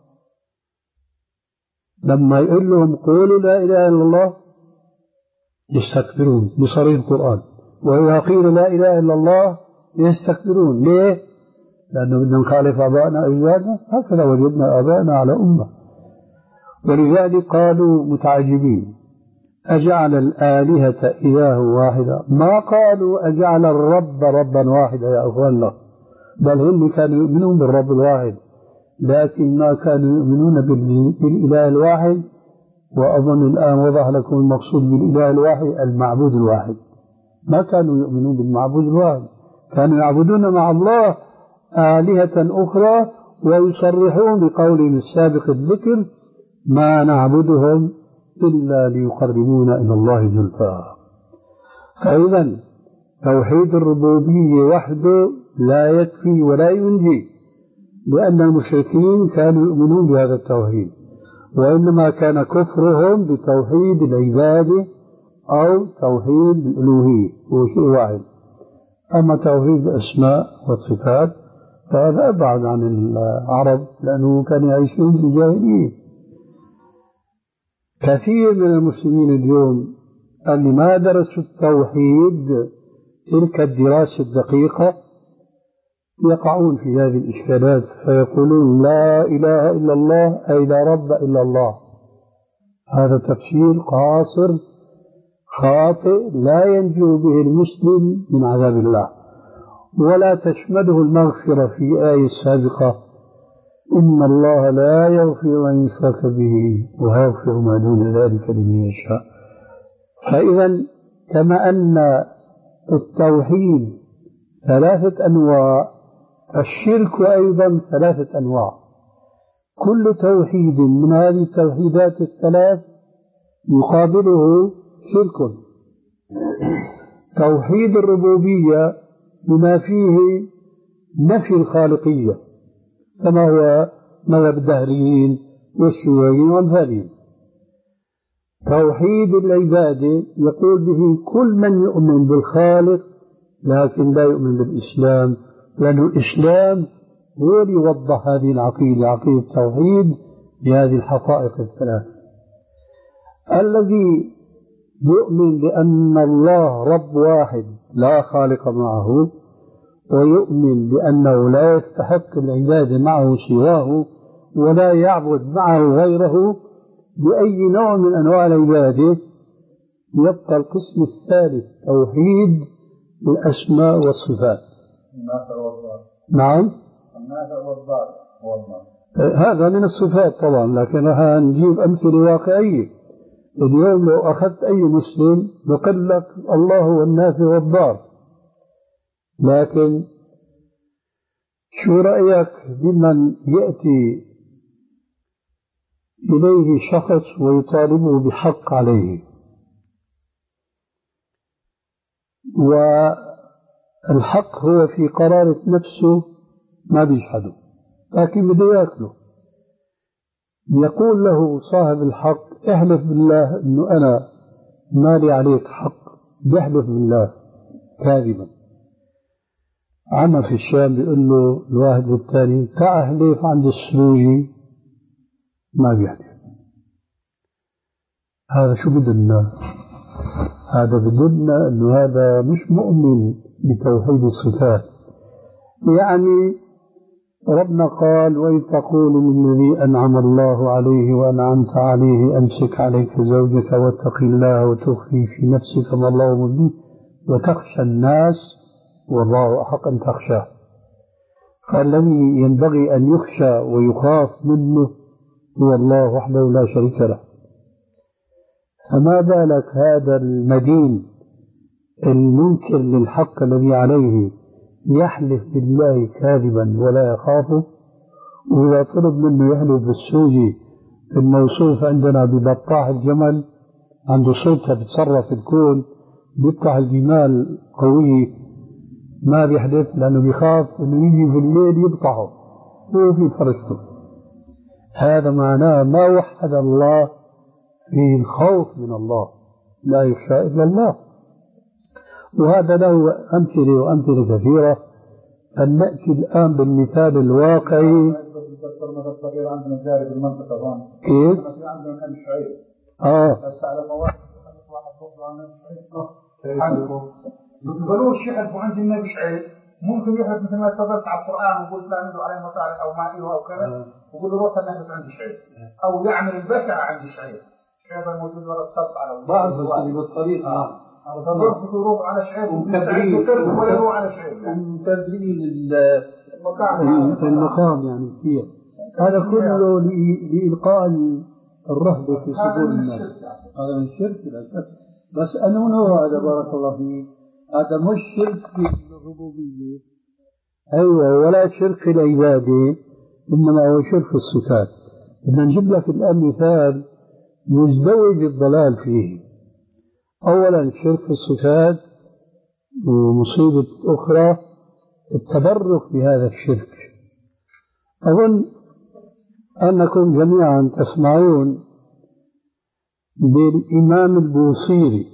[SPEAKER 1] لما يقول لهم قولوا لا إله إلا الله يستكبرون بصريح القرآن، وإذا قيل لا إله إلا الله يستكبرون. ليه؟ لأنه بدنا نخالف آبائنا أجدادنا، هكذا وجدنا آبائنا على أمة. ولذلك قالوا متعجبين أجعل الآلهة إله واحدة، ما قالوا أجعل الرب ربا واحدا يا أخوانا، بل هم كانوا يؤمنون بالرب الواحد، لكن ما كانوا يؤمنون بالإله الواحد. وأظن الآن وضح لكم المقصود بالإله الواحد المعبود الواحد. ما كانوا يؤمنون بالمعبود الواحد، كانوا يعبدون مع الله آلهة أخرى ويصرحون بقولهم السابق الذكر ما نعبدهم إلا ليقربونا إلى الله زلفى. فإذا توحيد الربوبية وحده لا يكفي ولا ينجي، لأن المشركين كانوا يؤمنون بهذا التوحيد، وإنما كان كفرهم بتوحيد العبادة أو توحيد الألوهية، هو شيء واحد. أما توحيد الأسماء والصفات فهذا أبعد عن العرب، لأنه كانوا يعيشون في الجاهلية. كثير من المسلمين اليوم اللي ما درسوا التوحيد تلك الدراسة الدقيقة يقعون في هذه الإشكالات، فيقولون لا إله إلا الله أي لا رب إلا الله. هذا تفسير قاصر خاطئ لا ينجو به المسلم من عذاب الله، ولا تشمله المغفرة في آية سابقة إن الله لا يغفر أن يشرك به ويغفر ما دون ذلك لمن يشاء. فإذا كما أن التوحيد ثلاثة أنواع، الشرك أيضا ثلاثة أنواع. كل توحيد من هذه التوحيدات الثلاث يقابله شرك. توحيد الربوبية بما فيه نفي الخالقية كما هو مذهب الدهريين والشيوعيين وأمثالهم. توحيد العبادة يقول به كل من يؤمن بالخالق لكن لا يؤمن بالإسلام، لأن الإسلام هو اللي يوضح هذه العقيدة، عقيدة التوحيد بهذه الحقائق الثلاث. الذي يؤمن بأن الله رب واحد لا خالق معه، ويؤمن بأنه لا يستحق العبادة معه سواه ولا يعبد معه غيره بأي نوع من أنواع العبادة، يبقى القسم الثالث توحيد الأسماء والصفات. نعم هذا من الصفات طبعا، لكن هنجيب أمثلة واقعية. اليوم لو أخذت أي مسلم بقول لك الله هو النافع والضار، لكن شو رأيك بمن يأتي إليه شخص ويطالبه بحق عليه؟ والحق هو في قرارة نفسه ما بيجحده، لكن بده ياكله. يقول له صاحب الحق احلف بالله انه انا مالي عليك حق، بيحلف بالله كاذبا. عما في الشام بيقول له الواحد للثاني تعال احلف عند السروجي، ما بيحلف. هذا شو بدنا؟ هذا بدنا انه هذا مش مؤمن بتوحيد الصفات. يعني ربنا قال وإذ تقول للذي أنعم الله عليه وأنعمت عليه أمسك عليك زوجك واتق الله وتخفي في نفسك ما الله مبديه وتخشى الناس والله أحق أن تخشاه. فالذي ينبغي أن يخشى ويخاف منه هو الله وحده لا شريك له. فما بالك هذا المدين المنكر للحق الذي عليه يحلف بالله كاذبا ولا يخافه، وإذا طلب منه يحلف بالسوجي الموصوف عندنا ببطاح الجمل، عنده سلطة بتصرف الكون، بيفتح الجمال قوية، ما بيحلف لأنه بيخاف أنه يجي في الليل يبطحه هو في فرشته. هذا معناه ما وحد الله فيه الخوف من الله، لا يخشى إلا الله. وهذا له أمثلة وأمثلة كثيرة. أن نأتي الآن بالمثال الواقعي.
[SPEAKER 3] عندنا جاري بالمنطقة هون.
[SPEAKER 1] كيف؟
[SPEAKER 3] في عندنا أم شعيب.
[SPEAKER 1] آه.
[SPEAKER 3] بس على مواقف واحد بطلع من شعيب. حلو. بيقولوا الشيخ عند النبي شعيب ممكن يحدث مثل ما تفضلت على القرآن وقلت لا عنده عليه مصالح أو ما إله أو كذا، وقول له روح نحدث عند شعيب أو يعمل البشع عند شعيب. شعيب الموجود ورا الصف على
[SPEAKER 1] بعض بالطريقة.
[SPEAKER 3] آه. فضربت روح على شعيب ومستعد وكرب ولا روح على شعيب.
[SPEAKER 1] ومتبرين في المقام يعني كثير. هذا كله لإلقاء الرهبة في صدور الناس. هذا من الشرك للأسف. بس أنه نوع هذا بارك الله فيه، هذا مش شرك في الربوبية، أيوة، ولا شرك في العبادة، إنما هو شرك في الصفات. بدنا نجيب لك الآن مثال مزدوج الضلال فيه. أولا شرك في الصفات، ومصيبة أخرى التبرك بهذا الشرك. أظن أنكم جميعا تسمعون بالإمام البوصيري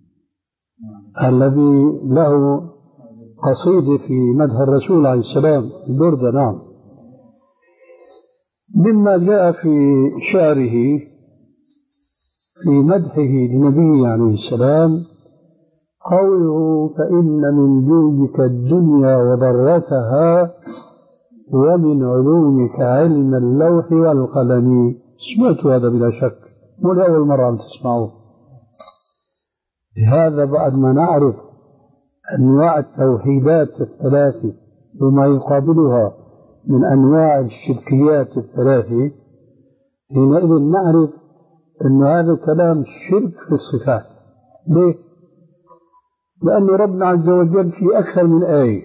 [SPEAKER 1] الذي له قصيدة في مدح الرسول عليه السلام، البردة. نعم. مما جاء في شعره في مدحه لنبيه عليه السلام قوله فإن من جودك الدنيا وضرتها ومن علومك علم اللوح والقلم. سمعت هذا بلا شك، مو لأول مرة عم تسمعوه. هذا بعد ما نعرف أنواع التوحيدات الثلاثة وما يقابلها من أنواع الشركيات الثلاثة، حينئذ نعرف أن هذا كلام شرك في الصفات. ليه؟ لأن ربنا عز وجل في أكثر من آية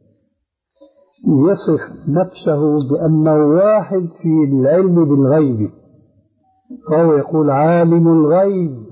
[SPEAKER 1] يصف نفسه بأنه واحد في العلم بالغيب، فهو يقول عالم الغيب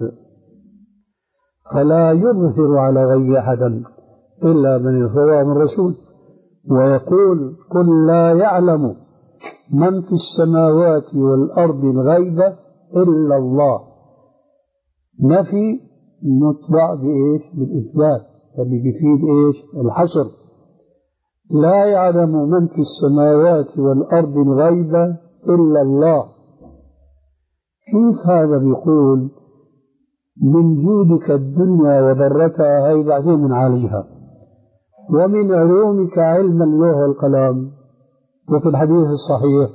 [SPEAKER 1] فلا يظهر على غيب أحدا إلا من ارتضى من رسول، ويقول قل لا يعلم من في السماوات والأرض الغيب إلا الله. نفي نتبع بإيش؟ بالإثبات، اللي بيفيد إيش؟ الحصر. لا يعلم من في السماوات والأرض الغيب إلا الله. كيف هذا بيقول من جودك الدنيا وضرتها؟ هي بعدين بنعالجها. ومن علومك علم اللوح والقلم. وفي الحديث الصحيح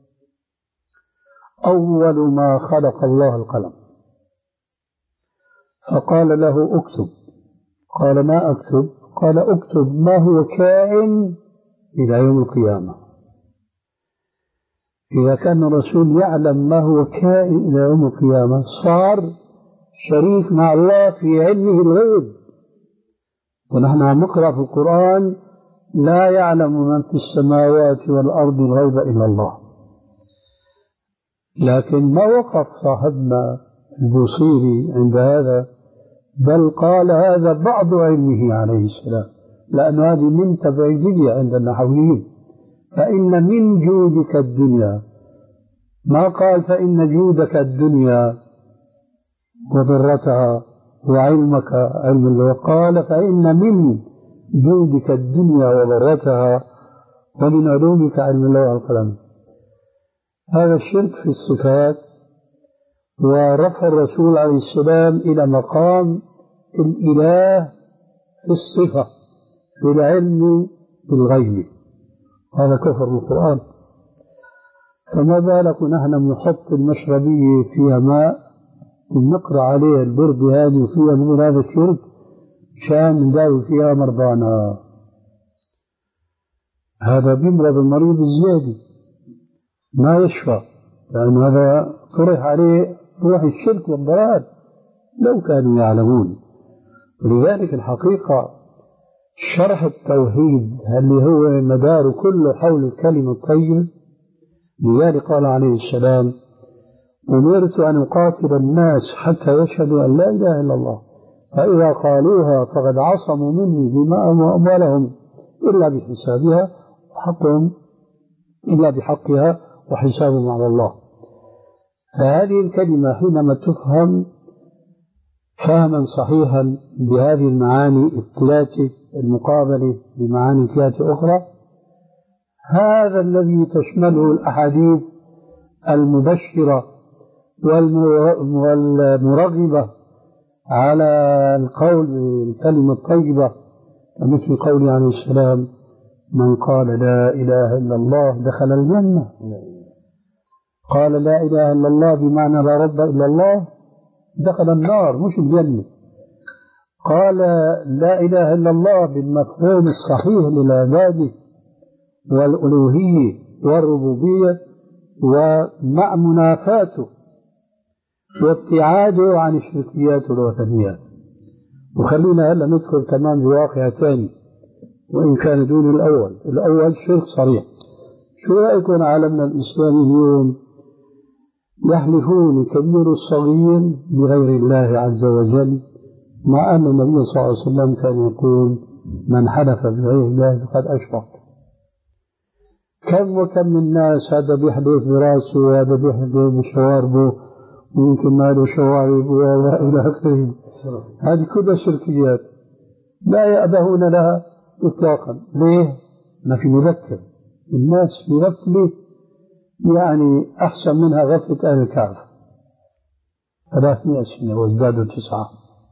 [SPEAKER 1] أول ما خلق الله القلم فقال له اكتب. قال ما أكتب؟ قال اكتب ما هو كائن إلى يوم القيامة. إذا كان الرسول يعلم ما هو كائن إلى يوم القيامة صار شريك مع الله في علمه الغيب. ونحن عم نقرأ في القرآن لا يعلم من في السماوات والأرض الغيب إلا الله. لكن ما وقف صاحبنا البوصيري عند هذا، بل قال هذا بعض علمه عليه السلام، لأن هذه من تبعيدية عند النحويين. فإن من جودك الدنيا، ما قال فإن جودك الدنيا وضرتها وعلمك علم الله، قال فإن من جودك الدنيا وضرتها ومن علومك علم الله والقلم. هذا الشرك في الصفات، ورفع الرسول عليه السلام إلى مقام الإله في الصفة في العلم بالغيب، هذا كفر بالقرآن. فما بالك نحن نحط المشربية فيها ماء ونقرأ عليها البرد هذه وفيها من هذا الشرك شان نداوي فيها مرضانا. هذا بيمرض المريض الزيادة ما يشفى، لأن هذا طرح عليه روح الشرك والضلال لو كانوا يعلمون. ولذلك الحقيقة شرح التوحيد اللي هو مدار كله حول الكلمة الطيبة، لذلك قال عليه السلام: أمرت أن أقاتل الناس حتى يشهدوا أن لا إله إلا الله، فإذا قالوها فقد عصموا مني دماءهم وأموالهم إلا بحسابها وحقهم إلا بحقها وحسابهم على الله. فهذه الكلمة حينما تفهم فهما صحيحا بهذه المعاني الثلاثة المقابلة بمعاني ثلاثة أخرى، هذا الذي تشمله الأحاديث المبشرة والمرغبة على القول بالكلمة الطيبة، مثل قوله عليه السلام: من قال لا إله إلا الله دخل الجنة. قال لا إله إلا الله بمعنى لا رب إلا الله دخل النار مش الجنة. قال لا إله إلا الله بالمفهوم الصحيح للعبادة والألوهية والربوبية، ومع منافاته وابتعاده عن الشركيات والوثنيات. وخلينا هلا ندخل كمان بواقع ثاني وإن كان دون الأول. الأول شرك صريح. شو رأيكم عالمنا الإسلامي اليوم يحلفون الكبير الصغير بغير الله عز وجل، مع أن النبي صلى الله عليه وسلم كان يقول: من حلف بغير الله فقد أشرك. كم وكم من ناس هذا بيحلف براسه وهذا بيحلف بشواربه ويمكن ما له شوارب وإلى آخره. هذه كلها شركيات لا يأبهون لها إطلاقا. ليه؟ ما في مذكر. الناس في غفلة يعني أحسن منها غفلة أهل الكهف. ثلاثمائة سنة وازدادوا تسعة.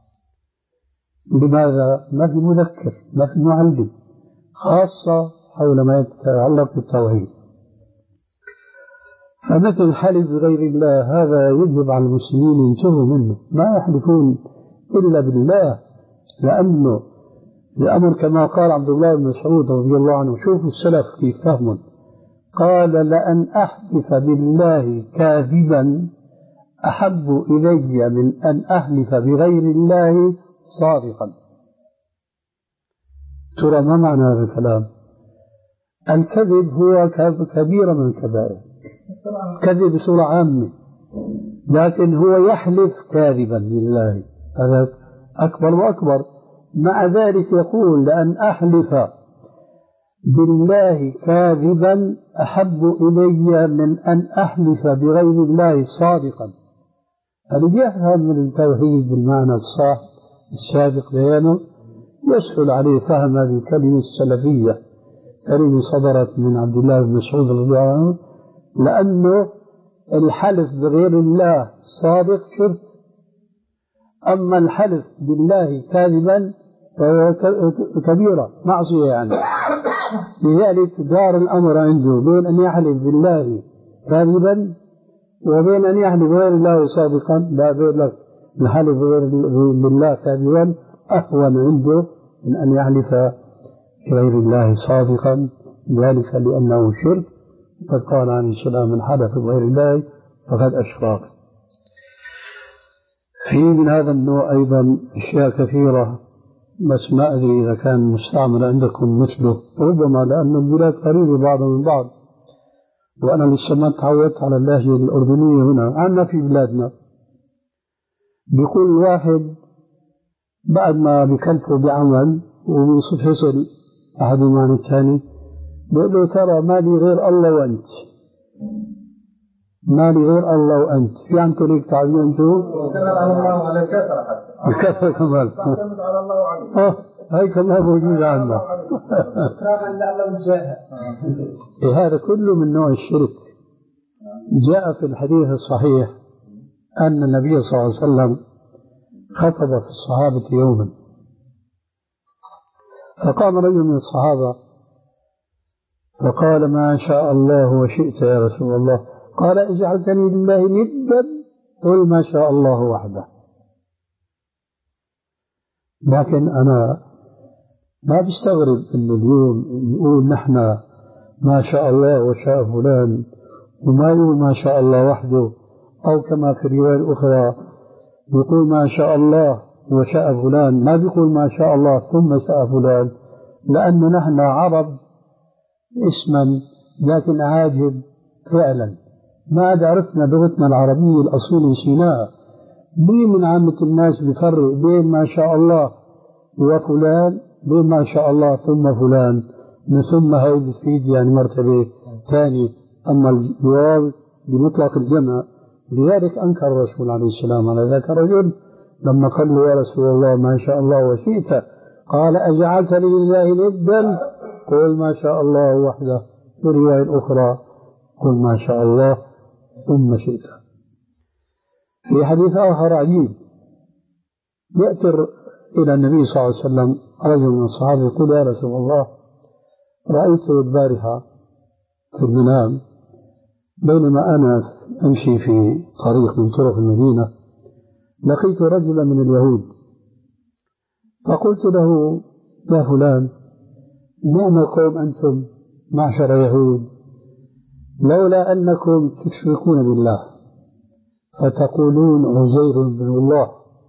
[SPEAKER 1] لماذا؟ ما في مذكر، ما في معلم، خاصة حول ما يتعلق بالتوحيد. فمثل الحلف بغير الله هذا يجب على المسلمين ينتهوا منه، ما يحلفون إلا بالله، لأنه الأمر كما قال عبد الله بن مسعود رضي الله عنه. شوفوا السلف كيف فهموا. قال: لأن أحلف بالله كاذبا أحب إلي من أن أحلف بغير الله صادقا. ترى ما معنى هذا الكلام؟ الكذب هو كبيرة من الكبائر، كذب بصورة عامة، لكن هو يحلف كاذبا لله، هذا أكبر وأكبر. مع ذلك يقول: لأن أحلف بالله كاذبا أحب إلي من أن أحلف بغير الله صادقا. هذا يفهم من التوحيد بالمعنى الصح السابق بيانه، يسهل عليه فهم هذه الكلمة السلفية كلمة صدرت من عبد الله بن مسعود رضي الله عنه، لأنه الحلف بغير الله صادق شرك، أما الحلف بالله كاذبا فهو كبيرة معصية يعني. لذلك دار الأمر عنده بين أن يحلف بالله كاذبا وبين أن يحلف بغير الله صادقا. لا، بين لك الحلف بالله كاذبا أهون عنده من أن يحلف بغير الله صادقا، ذلك لأنه شرك. قد قال عليه السلام: من حلف بغير الله فقد أشرك. في من هذا النوع أيضا أشياء كثيرة، بس ما أدري إذا كان مستعمل عندكم مثله، ربما لأن البلاد قريبة بعضها من بعض، وأنا لسه ما تعودت على اللهجة الأردنية هنا. عندنا في بلادنا بيقول واحد بعد ما بكلفه بعمل وبيصف حصل أحدهما عن الثاني بيقول له ترى ما لي غير الله وأنت، ما لي غير الله وأنت. في عندكم هيك تعبير أنتم؟
[SPEAKER 2] اعتمد على الله وعلى الكثرة حتى.
[SPEAKER 1] الكثرة كمان.
[SPEAKER 2] اعتمد على الله وعليه.
[SPEAKER 1] اه هاي كمان موجودة عندنا. هذا كله من نوع الشرك. جاء في الحديث الصحيح أن النبي صلى الله عليه وسلم خطب في الصحابة يوما، فقام رجل من الصحابة فقال ما شاء الله وشئت يا رسول الله. قال اجعلتني لله ندا قل ما شاء الله وحده. لكن أنا ما بستغرب أنه اليوم نقول نحن ما شاء الله وشاء فلان، وما يقول ما شاء الله وحده، أو كما في الرواية الأخرى يقول ما شاء الله وشاء فلان، ما بيقول ما شاء الله ثم شاء فلان، لأنه نحن عرب اسما لكن عاجب فعلا. ما عاد عرفنا لغتنا العربية الأصول نسيناها. ليه من عامة الناس بيفرق بين ما شاء الله وفلان، بين ما شاء الله ثم فلان، من ثم هاي بتفيد يعني مرتبة ثانية، أما الجواب بمطلق الجمع. لذلك أنكر الرسول عليه السلام على ذاك الرجل لما قال له يا رسول الله ما شاء الله وشئت، قال أجعلتني لله ندا قل ما شاء الله وحده. في الرواية الأخرى قل ما شاء الله ثم شئت. في حديث آخر عجيب يأتي إلى النبي صلى الله عليه وسلم رجل من الصحابة يقول يا رسول الله رأيت البارحة في المنام بينما أنا أمشي في طريق من طرق المدينة لقيت رجلا من اليهود، فقلت له يا فلان نعم قوم أنتم معشر يهود، لولا أنكم تشركون بالله فتقولون عزير بن الله.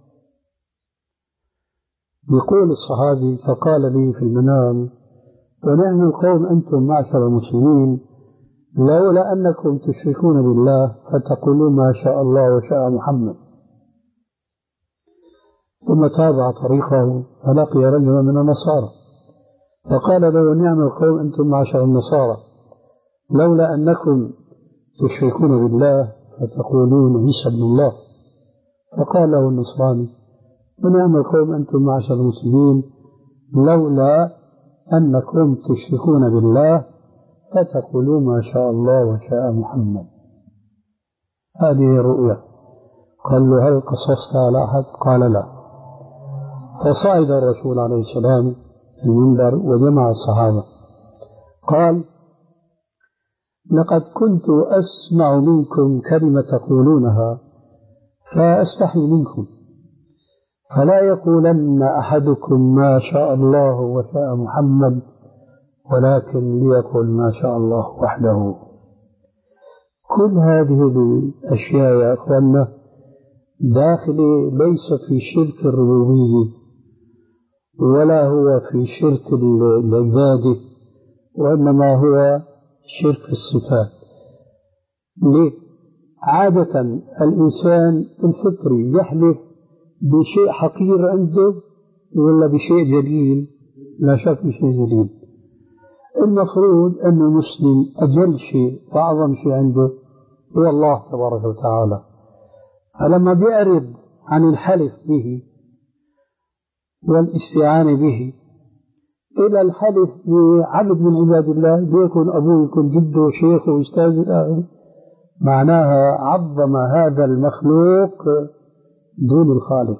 [SPEAKER 1] يقول الصحابي فقال لي في المنام ونعم القوم أنتم معشر المسلمين لولا أنكم تشركون بالله فتقولون ما شاء الله وشاء محمد. ثم تابع طريقه فلقي رجلا من النصارى فقال له نعم القوم أنتم معشر النصارى لولا أنكم تشركون بالله فتقولون عيسى ابن الله. فقال له النصراني ونعم القوم أنتم معشر المسلمين لولا أنكم تشركون بالله فتقولون ما شاء الله وشاء محمد. هذه الرؤيا. قال له هل قصصت على أحد؟ قال لا. فصعد الرسول عليه السلام المنبر وجمع الصحابة قال لقد كنت أسمع منكم كلمة تقولونها فأستحي منكم، فلا يقولن أحدكم ما شاء الله وشاء محمد ولكن ليقل ما شاء الله وحده. كل هذه الأشياء يا أخوانا داخلة ليس في شرك الربوبية ولا هو في شرك العبادة، وإنما هو شرك الصفات. ليه؟ عادة الإنسان الفطري يحلف بشيء حقير عنده ولا بشيء جليل؟ لا شك بشيء جليل. المفروض أن المسلم أجل شيء وأعظم شيء عنده هو الله تبارك وتعالى، فلما بيعرض عن الحلف به والاستعانة به إلى الحلف بعبد من عباد الله ليكن أبوه يكون جده شيخه وأستاذ الآخر، معناها عظم هذا المخلوق دون الخالق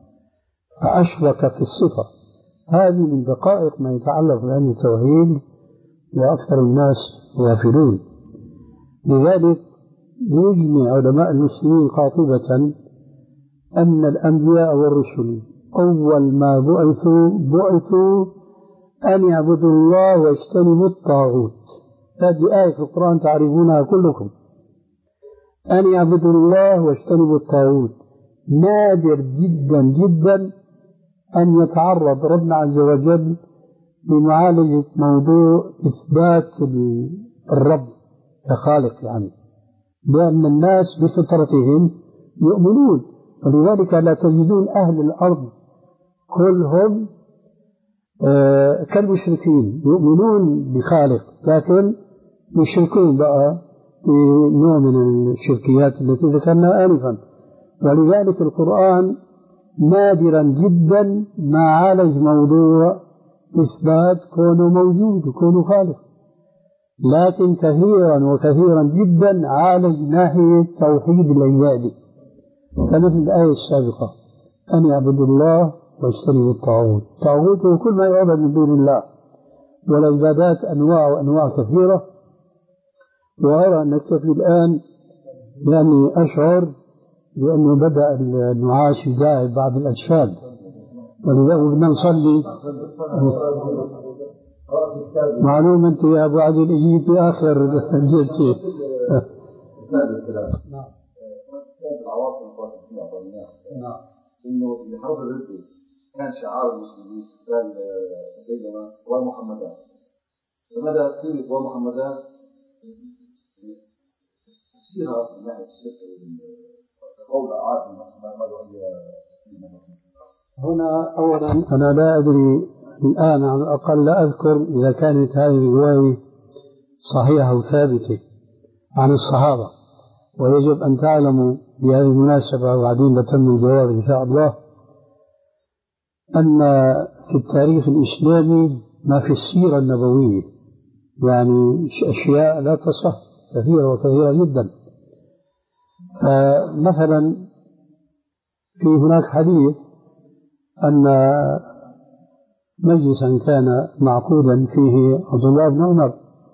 [SPEAKER 1] فأشرك في الصفة. هذه من دقائق ما يتعلق بعلم التوحيد وأكثر الناس غافلون. لذلك يجمع علماء المسلمين قاطبة أن الأنبياء والرسل أول ما بعثوا بعثوا أن يعبدوا الله واجتنبوا الطاغوت. هذه آية في القرآن تعرفونها كلكم، أن يعبدوا الله واجتنبوا الطاغوت. نادر جدا جدا أن يتعرض ربنا عز وجل لمعالجة موضوع إثبات الرب كخالق، يعني لأن الناس بفطرتهم يؤمنون، ولذلك لا تجدون أهل الأرض كلهم آه كالمشركين يؤمنون بخالق، لكن يشركون بقى في نوع من الشركيات التي ذكرناها آنفا. ولذلك القرآن نادرا جدا ما عالج موضوع إثبات كونه موجود وكونه خالق، لكن كثيرا وكثيرا جدا عالج ناحية توحيد العباد، كمثل الآية السابقة أن يعبدوا الله واجتنبوا الطاغوت. الطاغوت هو كل ما يعبد من دون الله، والعبادات أنواع وأنواع كثيرة. وأرى أن نكتفي الآن لأني أشعر بأنه بدأ النعاس يداعب بعض الأجساد، ولذلك بدنا نصلي. معلوم أنت يا أبو عدي الإجي في آخر الجلسة.
[SPEAKER 4] نعم. العواصم الفلسطينية أعطيناها. نعم. إنه في حرب الردة كان شعار المسلمين قال سيدنا ومحمدان. فماذا قيمة ومحمدان؟ تفسيرها من ناحية الشرك والقول عادي ما يؤدي.
[SPEAKER 1] هنا أولا أنا لا أدري الآن على الأقل لا أذكر إذا كانت هذه الرواية صحيحة وثابتة عن الصحابة، ويجب أن تعلموا بهذه المناسبة وبعدين بتم الجواب إن شاء الله أن في التاريخ الإسلامي ما في السيرة النبوية يعني أشياء لا تصح كثيرة وكثيرة جدا. مثلا في هناك حديث أن مجلسا كان معقودا فيه عبد الله بن عمر،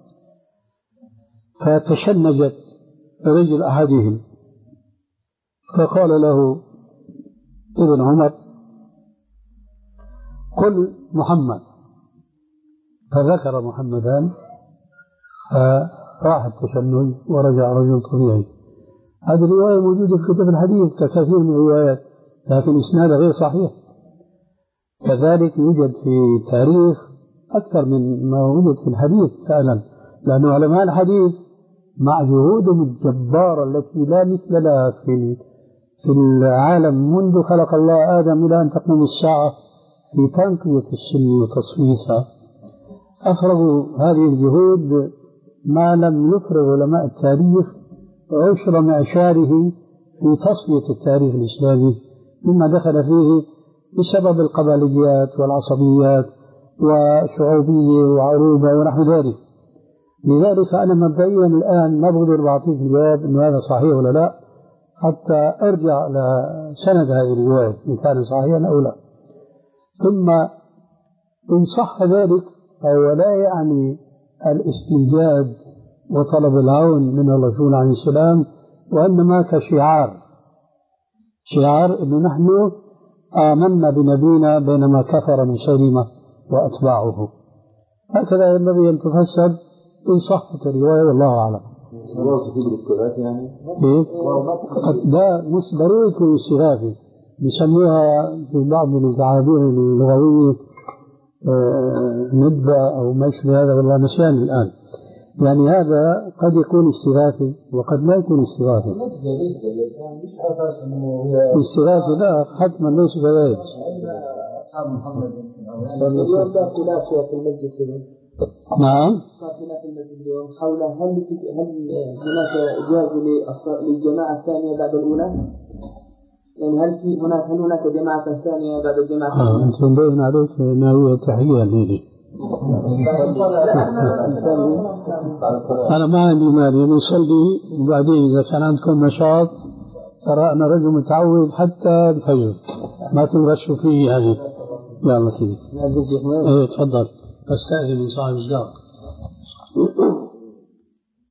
[SPEAKER 1] فتشنجت رجل أحدهم فقال له ابن عمر قل محمد، فذكر محمدان فراح التشنج ورجع رجل طبيعي. هذه الرواية موجودة في كتب الحديث ككثير من الروايات، لكن إسنادها غير صحيح. كذلك يوجد في التاريخ أكثر من ما وجد في الحديث فعلا، لأن علماء الحديث مع جهودهم الجبارة التي لا مثل لها في في العالم منذ خلق الله آدم إلى أن تقوم الساعة في تنقية السن وتصفيتها، أفرغوا هذه الجهود ما لم يفرغ علماء التاريخ عشر معشاره في تصفية التاريخ الإسلامي مما دخل فيه بسبب القبليات والعصبيات وشعوبية وعروبة ونحو ذلك. لذلك أنا مبدئيا الآن ما بقدر بعطيك الجواب إنه هذا صحيح ولا لا حتى أرجع لسند هذه الرواية إن كان صحيحا أو لا. ثم إن صح ذلك فهو لا يعني الاستنجاد وطلب العون من الرسول عليه السلام، وإنما كشعار شعار إنه نحن آمنا بنبينا بينما كفر مسيلمة وأتباعه. هكذا ينبغي أن تفسر إن صحت الرواية والله أعلم. يعني لا مش ضروري يكون استغاثي، بيسموها في بعض من التعابير اللغوية ندبة أو ما يشبه هذا، والله نسيان الآن. يعني هذا قد يكون استغاثي وقد لا يكون استغاثي. استغاثي لا حتما ليس كذلك. نعم.
[SPEAKER 2] حول هل هل هناك إجازة للجماعة الثانية بعد الأولى؟ يعني هل في هناك هل هناك جماعة ثانية بعد الجماعة الثانية؟
[SPEAKER 1] آه أنت مبين عليك ناوية تحية ليلي. أنا ما عندي مانع نصلي، وبعدين إذا كان عندكم نشاط ترى أنا رجل متعود حتى الفجر ما تنغشوا فيه هذه. يلا كده. إيه تفضل. أستأذن من صاحب الدار.